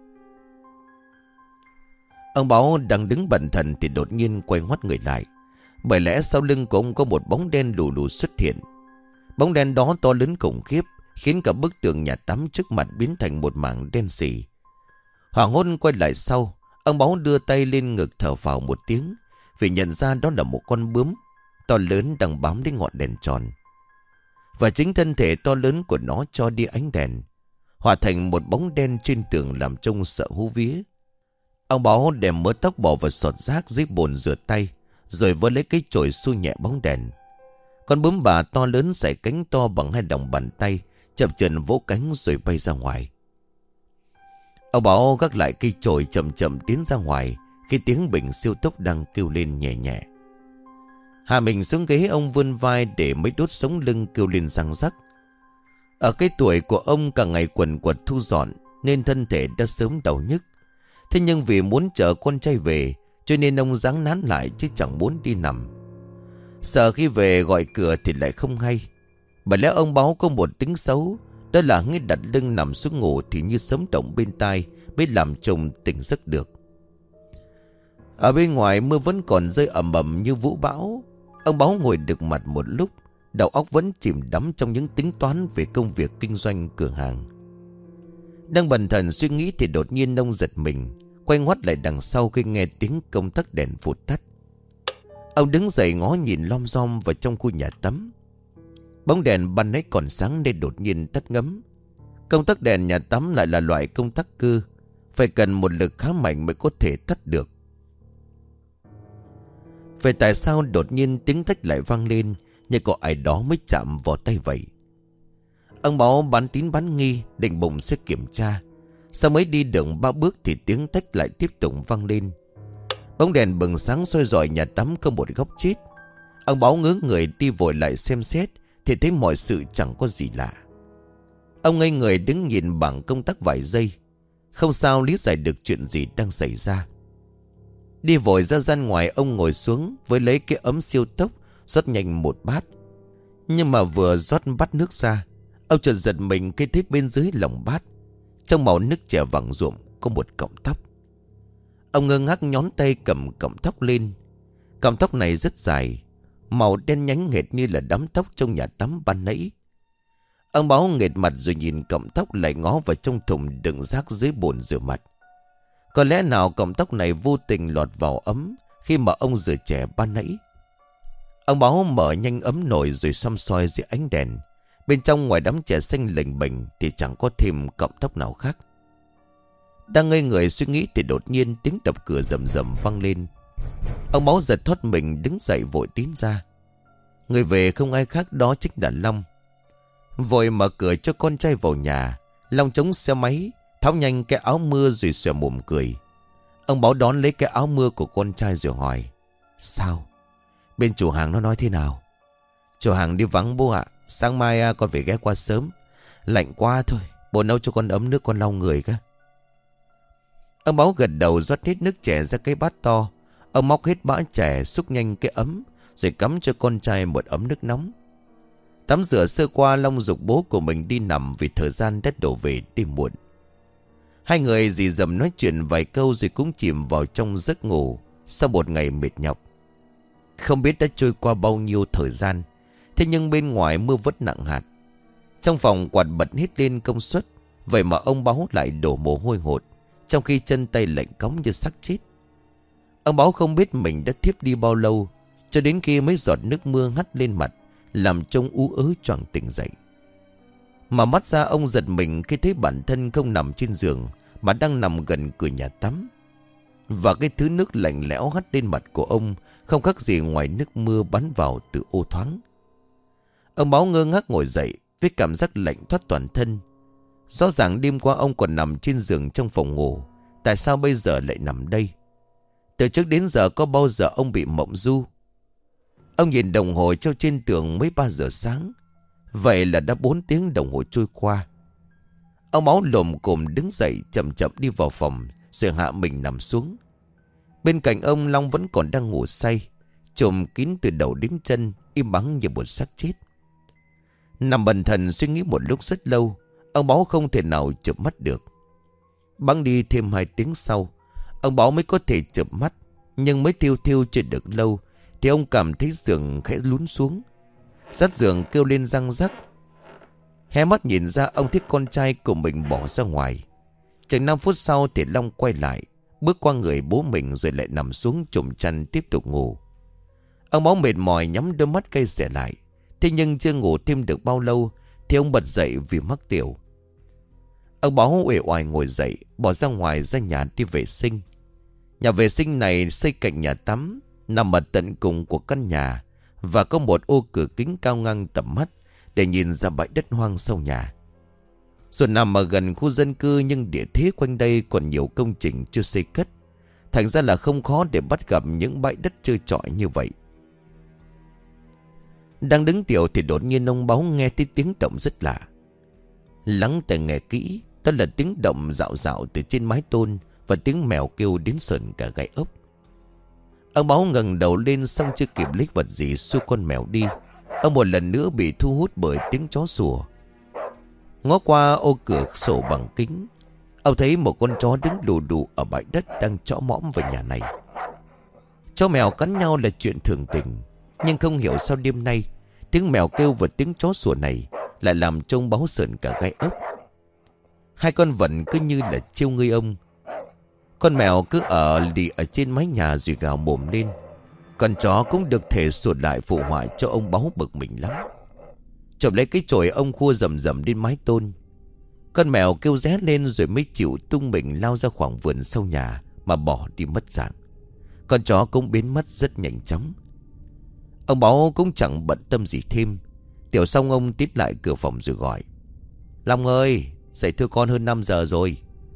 Ông Báo đang đứng bần thần thì đột nhiên quay ngoắt người lại. Bởi lẽ sau lưng của ông có một bóng đen lù lù xuất hiện. Bóng đen đó to lớn khủng khiếp, khiến cả bức tường nhà tắm trước mặt biến thành một mảng đen sì. Hoàng hôn quay lại sau, ông Báo đưa tay lên ngực thở phào một tiếng, vì nhận ra đó là một con bướm to lớn đang bám đến ngọn đèn tròn. Và chính thân thể to lớn của nó cho đi ánh đèn, hòa thành một bóng đen trên tường làm trông sợ hú vía. Ông Báo đem mớ tóc bỏ vào sọt rác dưới bồn rửa tay, rồi vơ lấy cái chổi xua nhẹ bóng đèn. Con bướm bà to lớn xải cánh to bằng hai lòng bàn tay, chập chờn vỗ cánh rồi bay ra ngoài. Ông Báo gác lại cây chổi chậm chậm tiến ra ngoài, khi tiếng bình siêu tốc đang kêu lên nhẹ nhẹ. Hạ mình xuống ghế, ông vươn vai để mấy đốt sống lưng kêu lên răng rắc. Ở cái tuổi của ông cả ngày quần quật thu dọn nên thân thể đã sớm đau nhức. Thế nhưng vì muốn chở con trai về cho nên ông ráng nán lại chứ chẳng muốn đi nằm. Sợ khi về gọi cửa thì lại không hay. Bởi lẽ ông Báo có một tính xấu, đó là ngay đặt lưng nằm xuống ngủ thì như sấm động bên tai mới làm chồng tỉnh giấc được. Ở bên ngoài mưa vẫn còn rơi ầm ầm như vũ bão. Ông Báo ngồi đực mặt một lúc, đầu óc vẫn chìm đắm trong những tính toán về công việc kinh doanh cửa hàng. Đang bần thần suy nghĩ thì đột nhiên ông giật mình, quay ngoắt lại đằng sau khi nghe tiếng công tắc đèn vụt tắt. Ông đứng dậy ngó nhìn lom rom vào trong khu nhà tắm. Bóng đèn ban nãy còn sáng nên đột nhiên tắt ngấm. Công tắc đèn nhà tắm lại là loại công tắc cơ, phải cần một lực khá mạnh mới có thể tắt được. Vậy tại sao đột nhiên tiếng tách lại vang lên, như có ai đó mới chạm vào tay vậy? Ông Báo bán tín bán nghi, định bụng sẽ kiểm tra. Sau mới đi được 3 bước thì tiếng tách lại tiếp tục vang lên. Bóng đèn bừng sáng soi rọi nhà tắm có một góc chết. Ông Báo ngớ người đi vội lại xem xét thì thấy mọi sự chẳng có gì lạ. Ông ngây người đứng nhìn bảng công tắc vài giây, không sao lý giải được chuyện gì đang xảy ra. Đi vội ra gian ngoài, ông ngồi xuống với lấy cái ấm siêu tốc, rót nhanh một bát. Nhưng mà vừa rót bát nước ra, ông chợt giật mình khi thấy bên dưới lòng bát, trong màu nước chè vàng ruộm, có một cọng tóc. Ông ngơ ngác nhón tay cầm cọng tóc lên. Cọng tóc này rất dài, màu đen nhánh hệt như là đám tóc trong nhà tắm ban nãy. Ông Báo nghệt mặt rồi nhìn cọng tóc, lại ngó vào trong thùng đựng rác dưới bồn rửa mặt. Có lẽ nào cọng tóc này vô tình lọt vào ấm khi mà ông rửa chè ban nãy. Ông Báo mở nhanh ấm nồi rồi xăm soi dưới ánh đèn. Bên trong ngoài đám chè xanh lềnh bềnh thì chẳng có thêm cọng tóc nào khác. Đang ngây người suy nghĩ thì đột nhiên tiếng đập cửa rầm rầm vang lên. Ông Báo giật thoát mình đứng dậy vội tiến ra. Người về không ai khác đó chính là Long. Vội mở cửa cho con trai vào nhà, Long chống xe máy, tháo nhanh cái áo mưa rồi xòe mồm cười. Ông Báo đón lấy cái áo mưa của con trai rồi hỏi: Sao? Bên chủ hàng nó nói thế nào? Chủ hàng đi vắng bố ạ. Sáng mai con phải ghé qua sớm. Lạnh quá thôi, bố nấu cho con ấm nước con lau người cả. Ông Báo gật đầu rót hết nước chè ra cái bát to. Ông móc hết bã chè, xúc nhanh cái ấm, rồi cắm cho con trai một ấm nước nóng. Tắm rửa sơ qua, Long giục bố của mình đi nằm vì thời gian đã đổ về đêm muộn. Hai người dì dầm nói chuyện vài câu rồi cũng chìm vào trong giấc ngủ sau một ngày mệt nhọc. Không biết đã trôi qua bao nhiêu thời gian, thế nhưng bên ngoài mưa vẫn nặng hạt. Trong phòng quạt bật hết lên công suất, vậy mà ông Báo lại đổ mồ hôi hột, trong khi chân tay lạnh cóng như xác chết. Ông Báo không biết mình đã thiếp đi bao lâu, cho đến khi mấy giọt nước mưa hắt lên mặt, làm trông ú ớ choàng tỉnh dậy. Mà mắt ra ông giật mình khi thấy bản thân không nằm trên giường, mà đang nằm gần cửa nhà tắm. Và cái thứ nước lạnh lẽo hắt lên mặt của ông không khác gì ngoài nước mưa bắn vào từ ô thoáng. Ông Báo ngơ ngác ngồi dậy với cảm giác lạnh toát toàn thân. Rõ ràng đêm qua ông còn nằm trên giường trong phòng ngủ, tại sao bây giờ lại nằm đây? Từ trước đến giờ có bao giờ ông bị mộng du? Ông nhìn đồng hồ treo trên tường mới 3 giờ sáng. Vậy là đã 4 tiếng đồng hồ trôi qua. Ông Báo lồm cồm đứng dậy chậm chậm đi vào phòng, rồi hạ mình nằm xuống. Bên cạnh ông Long vẫn còn đang ngủ say, trùm kín từ đầu đến chân, im ắng như một xác chết. Nằm bần thần suy nghĩ một lúc rất lâu, ông Báo không thể nào chợp mắt được. Bẵng đi thêm 2 tiếng sau, ông Báo mới có thể chợp mắt. Nhưng mới thiêu thiêu chưa được lâu thì ông cảm thấy giường khẽ lún xuống. Dắt giường kêu lên răng rắc. Hé mắt nhìn ra, ông thấy con trai của mình bỏ ra ngoài. Chừng 5 phút sau thì Long quay lại, bước qua người bố mình rồi lại nằm xuống trùm chăn tiếp tục ngủ. Ông Báo mệt mỏi nhắm đôi mắt cay xẻ lại. Thế nhưng chưa ngủ thêm được bao lâu thì ông bật dậy vì mắc tiểu. Ông Báo uể oải ngồi dậy, bỏ ra ngoài ra nhà đi vệ sinh. Nhà vệ sinh này xây cạnh nhà tắm, nằm ở tận cùng của căn nhà, và có một ô cửa kính cao ngang tầm mắt để nhìn ra bãi đất hoang sau nhà. Dù nằm ở gần khu dân cư nhưng địa thế quanh đây còn nhiều công trình chưa xây cất, thành ra là không khó để bắt gặp những bãi đất trơ trọi như vậy. Đang đứng tiểu thì đột nhiên ông Báo nghe thấy tiếng động rất lạ. Lắng tai nghe kỹ, đó là tiếng động dạo dạo từ trên mái tôn và tiếng mèo kêu đến sởn cả gai ốc. Ông Báo ngẩng đầu lên, xong chưa kịp lấy vật gì xua con mèo đi, ông một lần nữa bị thu hút bởi tiếng chó sủa. Ngó qua ô cửa sổ bằng kính, ông thấy một con chó đứng đù đù ở bãi đất đang chõ mõm vào nhà này. Chó mèo cắn nhau là chuyện thường tình, nhưng không hiểu sao đêm nay tiếng mèo kêu và tiếng chó sủa này lại làm cho ông Báo sởn cả gai ốc. Hai con vật cứ như là trêu ngươi ông. Con mèo cứ lì ở trên mái nhà rồi gào mồm lên. Con chó cũng được thể sụt lại phụ họa cho ông Báo bực mình lắm. Chộp lấy cái chổi ông khua rầm rầm lên mái tôn. Con mèo kêu ré lên rồi mới chịu tung mình lao ra khoảng vườn sau nhà mà bỏ đi mất dạng. Con chó cũng biến mất rất nhanh chóng. Ông Báo cũng chẳng bận tâm gì thêm. Tiểu xong ông tít lại cửa phòng rồi gọi: Long ơi, dậy thưa con, hơn 5 giờ rồi.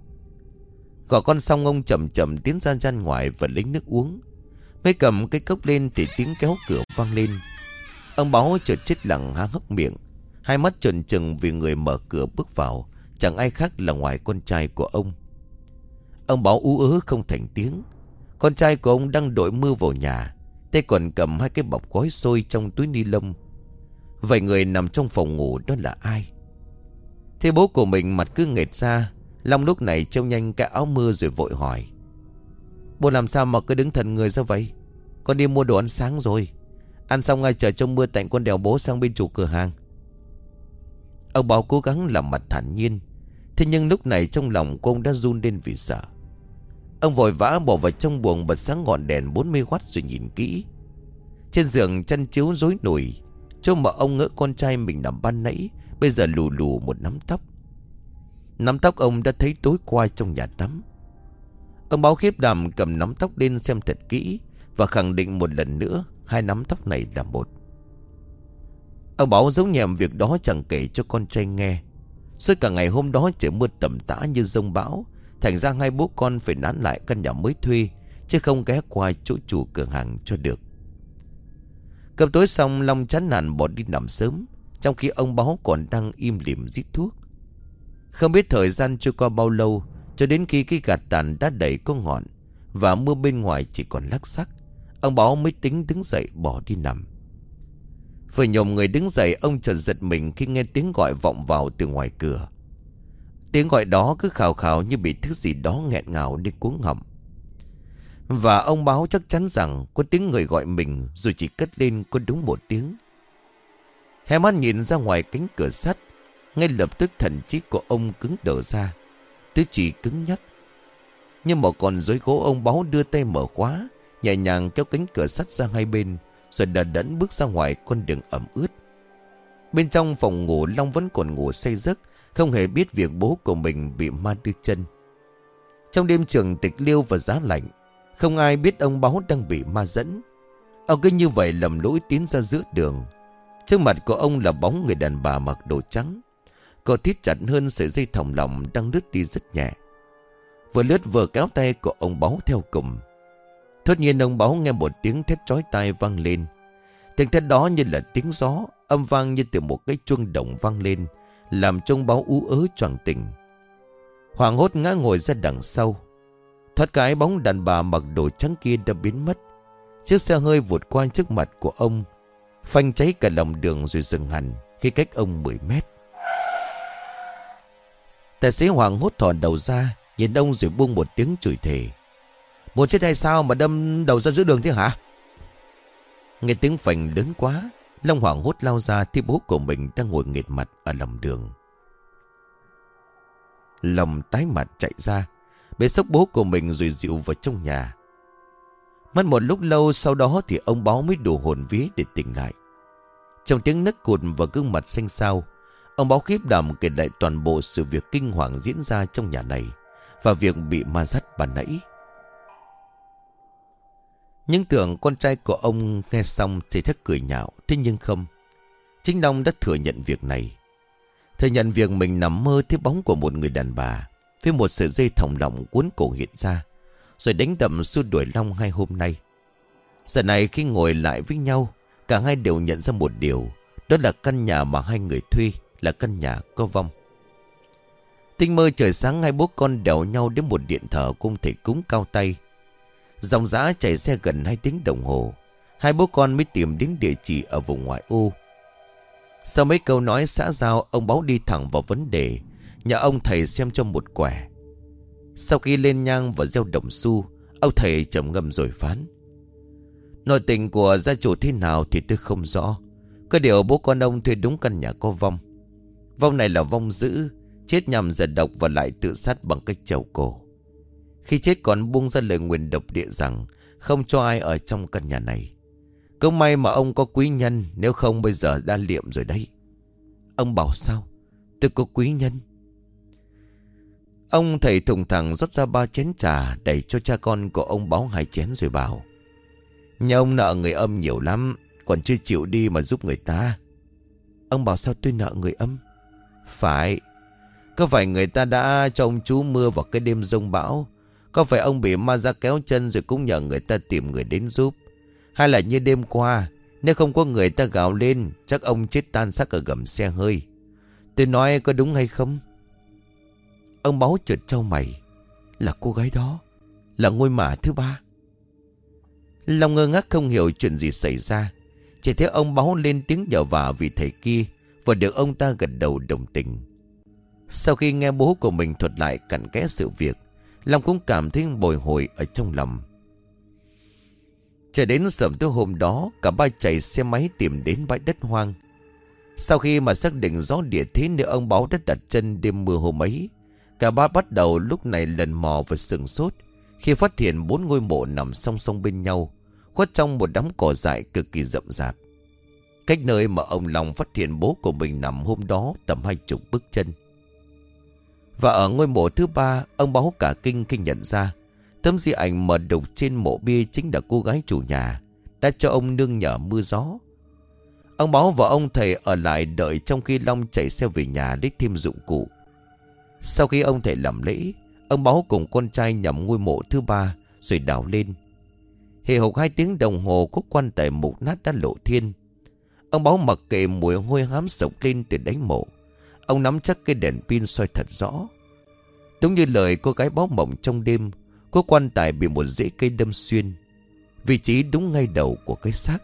Gọi con xong ông chậm chậm tiến ra gian ngoài và lấy nước uống. Mới cầm cái cốc lên thì tiếng kéo cửa vang lên. Ông Báo chợt chết lặng há hốc miệng, hai mắt trợn trừng vì người mở cửa bước vào chẳng ai khác là ngoài con trai của ông. Ông Báo ú ớ không thành tiếng. Con trai của ông đang đội mưa vào nhà, tay còn cầm 2 cái bọc gói xôi trong túi ni lông. Vậy người nằm trong phòng ngủ đó là ai? Thế bố của mình mặt cứ nghệt ra, Long lúc này treo nhanh cái áo mưa rồi vội hỏi: Bố làm sao mà cứ đứng thần người ra vậy? Con đi mua đồ ăn sáng rồi. Ăn xong ngay chờ trong mưa tạnh con đèo bố sang bên chủ cửa hàng. Ông Báo cố gắng làm mặt thản nhiên. Thế nhưng lúc này trong lòng của ông đã run lên vì sợ. Ông vội vã bỏ vào trong buồng bật sáng ngọn đèn 40W rồi nhìn kỹ. Trên giường chăn chiếu rối nổi, chỗ mà ông ngỡ con trai mình nằm ban nãy bây giờ lù lù một nắm tóc. Nắm tóc ông đã thấy tối qua trong nhà tắm. Ông Báo khiếp đảm cầm nắm tóc lên xem thật kỹ và khẳng định một lần nữa 2 nắm tóc này là một. Ông Báo giấu nhẹm việc đó chẳng kể cho con trai nghe. Suốt cả ngày hôm đó trời mưa tầm tã như giông bão, thành ra hai bố con phải nán lại căn nhà mới thuê, chứ không ghé qua chỗ chủ cửa hàng cho được. Cơm tối xong, Long chán nản bỏ đi nằm sớm, trong khi ông Báo còn đang im lìm rít thuốc. Không biết thời gian trôi qua bao lâu, cho đến khi cái gạt tàn đã đầy có ngọn và mưa bên ngoài chỉ còn lắc xắc, ông Báo mới tính đứng dậy bỏ đi nằm. Vừa nhổm người đứng dậy, ông chợt giật mình khi nghe tiếng gọi vọng vào từ ngoài cửa. Tiếng gọi đó cứ khào khào như bị thứ gì đó nghẹn ngào đi cuống họng. Và ông Báo chắc chắn rằng có tiếng người gọi mình, rồi chỉ cất lên có đúng 1 tiếng. Hé mắt nhìn ra ngoài cánh cửa sắt, ngay lập tức thần trí của ông cứng đờ ra, tứ chỉ cứng nhắc. Như một con rối gỗ, ông Báo đưa tay mở khóa, nhẹ nhàng kéo cánh cửa sắt ra hai bên, rồi đờ đẫn bước ra ngoài con đường ẩm ướt. Bên trong phòng ngủ, Long vẫn còn ngủ say giấc, không hề biết việc bố của mình bị ma đưa chân. Trong đêm trường tịch liêu và giá lạnh, không ai biết ông Báo đang bị ma dẫn. Ông cứ như vậy lầm lũi tiến ra giữa đường. Trước mặt của ông là bóng người đàn bà mặc đồ trắng. Cô thít chặt hơn sợi dây thòng lọng đang lướt đi rất nhẹ. Vừa lướt vừa kéo tay của ông Báu theo cùng. Thốt nhiên ông Báu nghe một tiếng thét chói tai vang lên. Tiếng thét đó như là tiếng gió, âm vang như từ một cái chuông đồng vang lên, làm cho ông Báu ú ớ choàng tỉnh. Hoảng hốt ngã ngồi ra đằng sau. Thoát cái bóng đàn bà mặc đồ trắng kia đã biến mất. Chiếc xe hơi vụt qua trước mặt của ông, phanh cháy cả lòng đường rồi dừng hẳn khi cách ông 10 mét. Tài xế hoảng hốt thò đầu ra, nhìn ông rồi buông một tiếng chửi thề. Muốn chết hay sao mà đâm đầu ra giữa đường thế hả? Nghe tiếng phanh lớn quá, Long hoảng hốt lao ra thì bố của mình đang ngồi nghệt mặt ở lòng đường. Long tái mặt chạy ra, bế xốc bố của mình rồi dịu vào trong nhà. Mất một lúc lâu sau đó thì ông Báo mới đủ hồn vía để tỉnh lại. Trong tiếng nấc cụt và gương mặt xanh xao, ông Báo khiếp đảm kể lại toàn bộ sự việc kinh hoàng diễn ra trong nhà này và việc bị ma dắt ban nãy. Nhưng tưởng con trai của ông nghe xong thì thắc cười nhạo. Thế nhưng không, chính Long đã thừa nhận việc này. Thừa nhận việc mình nằm mơ thấy bóng của một người đàn bà với một sợi dây thòng lọng cuốn cổ hiện ra, rồi đánh đập xua đuổi Long 2 hôm nay. Giờ này khi ngồi lại với nhau, cả hai đều nhận ra một điều, đó là căn nhà mà hai người thuê là căn nhà có vong. Tinh mơ trời sáng, hai bố con đèo nhau đến một điện thờ cung thầy cúng cao tay. Dòng dã chạy xe gần 2 tiếng đồng hồ, hai bố con mới tìm đến địa chỉ ở vùng ngoại ô. Sau mấy câu nói xã giao, ông Báo đi thẳng vào vấn đề, nhờ ông thầy xem cho một quẻ. Sau khi lên nhang và gieo đồng xu, ông thầy trầm ngâm rồi phán: nội tình của gia chủ thế nào thì tôi không rõ, có điều bố con ông thuê đúng căn nhà có vong. Vong này là vong dữ, chết nhằm giật độc và lại tự sát bằng cách treo cổ. Khi chết còn buông ra lời nguyền độc địa rằng không cho ai ở trong căn nhà này. Cũng may mà ông có quý nhân, nếu không bây giờ đã liệm rồi đấy. Ông bảo sao? Tôi có quý nhân. Ông thầy thùng thẳng rót ra 3 chén trà, đẩy cho cha con của ông Báo 2 chén rồi bảo: nhà ông nợ người âm nhiều lắm, còn chưa chịu đi mà giúp người ta. Ông bảo sao tôi nợ người âm? Phải. Có phải người ta đã cho ông trú mưa vào cái đêm giông bão? Có phải ông bị ma ra kéo chân rồi cũng nhờ người ta tìm người đến giúp? Hay là như đêm qua, nếu không có người ta gào lên, chắc ông chết tan xác ở gầm xe hơi? Tôi nói có đúng hay không? Ông Báo chợt trao mày. Là cô gái đó, là ngôi mả thứ 3. Long ngơ ngác không hiểu chuyện gì xảy ra. Chỉ thấy ông Báo lên tiếng nhờ vả vì thầy kia, và được ông ta gật đầu đồng tình. Sau khi nghe bố của mình thuật lại cặn kẽ sự việc, Long cũng cảm thấy bồi hồi ở trong lòng. Chờ đến sớm tối hôm đó, cả ba chạy xe máy tìm đến bãi đất hoang. Sau khi mà xác định rõ địa thế nơi ông Báo đã đặt chân đêm mưa hôm ấy, cả ba bắt đầu lúc này lần mò và sừng sốt khi phát hiện 4 ngôi mộ nằm song song bên nhau, khuất trong một đám cỏ dại cực kỳ rậm rạp, cách nơi mà ông Long phát hiện bố của mình nằm hôm đó tầm 20 bước chân. Và ở ngôi mộ thứ 3, ông Báo cả kinh khi nhận ra tấm di ảnh mở đục trên mộ bia chính là cô gái chủ nhà đã cho ông nương nhờ mưa gió. Ông Báo và ông thầy ở lại đợi trong khi Long chạy xe về nhà lấy thêm dụng cụ. Sau khi ông thầy làm lễ, ông Báo cùng con trai nhằm ngôi mộ thứ 3 rồi đào lên. Hề hộc 2 tiếng đồng hồ, có quan tài mục nát đã lộ thiên. Ông Báo mặc kệ mùi hôi hám sộc lên từ đáy mộ. Ông nắm chắc cái đèn pin soi thật rõ. Đúng như lời cô gái báo mộng trong đêm, có quan tài bị một rễ cây đâm xuyên, vị trí đúng ngay đầu của cái xác.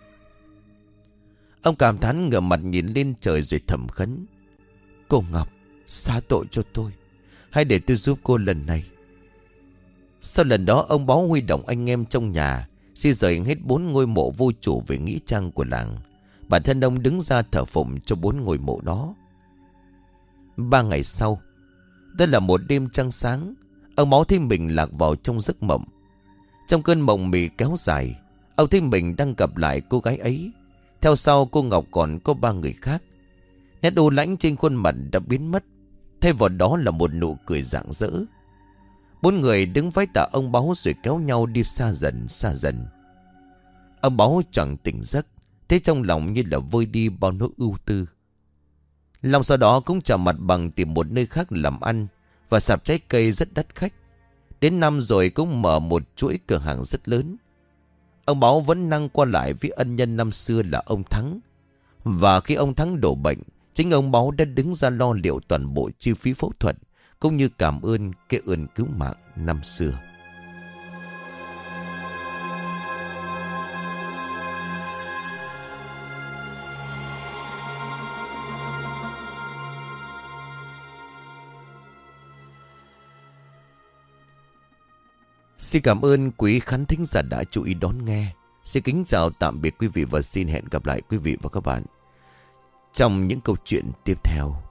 Ông cảm thán ngửa mặt nhìn lên trời rồi thầm khấn: cô Ngọc, xá tội cho tôi, hãy để tôi giúp cô lần này. Sau lần đó, ông Báo huy động anh em trong nhà di rời hết 4 ngôi mộ vô chủ về nghĩa trang của làng. Bản thân ông đứng ra thờ phụng cho 4 ngôi mộ đó. 3 ngày sau, đó là một đêm trăng sáng, ông Báo thấy mình lạc vào trong giấc mộng. Trong cơn mộng mị kéo dài, ông thấy mình đang gặp lại cô gái ấy. Theo sau cô Ngọc còn có 3 người khác. Nét u lãnh trên khuôn mặt đã biến mất, thay vào đó là một nụ cười rạng rỡ. 4 người đứng vái tạ ông Báo rồi kéo nhau đi xa dần xa dần. Ông Báo choàng tỉnh giấc, Thế trong lòng như là vơi đi bao nỗi ưu tư. Long sau đó cũng chào mặt bằng tìm một nơi khác làm ăn, và sạp trái cây rất đắt khách. Đến năm rồi cũng mở một chuỗi cửa hàng rất lớn. Ông Báo vẫn năng qua lại với ân nhân năm xưa là ông Thắng. Và khi ông Thắng đổ bệnh, chính ông Báo đã đứng ra lo liệu toàn bộ chi phí phẫu thuật, cũng như cảm ơn cái ơn cứu mạng năm xưa. Xin cảm ơn quý khán thính giả đã chú ý đón nghe. Xin kính chào tạm biệt quý vị và xin hẹn gặp lại quý vị và các bạn trong những câu chuyện tiếp theo.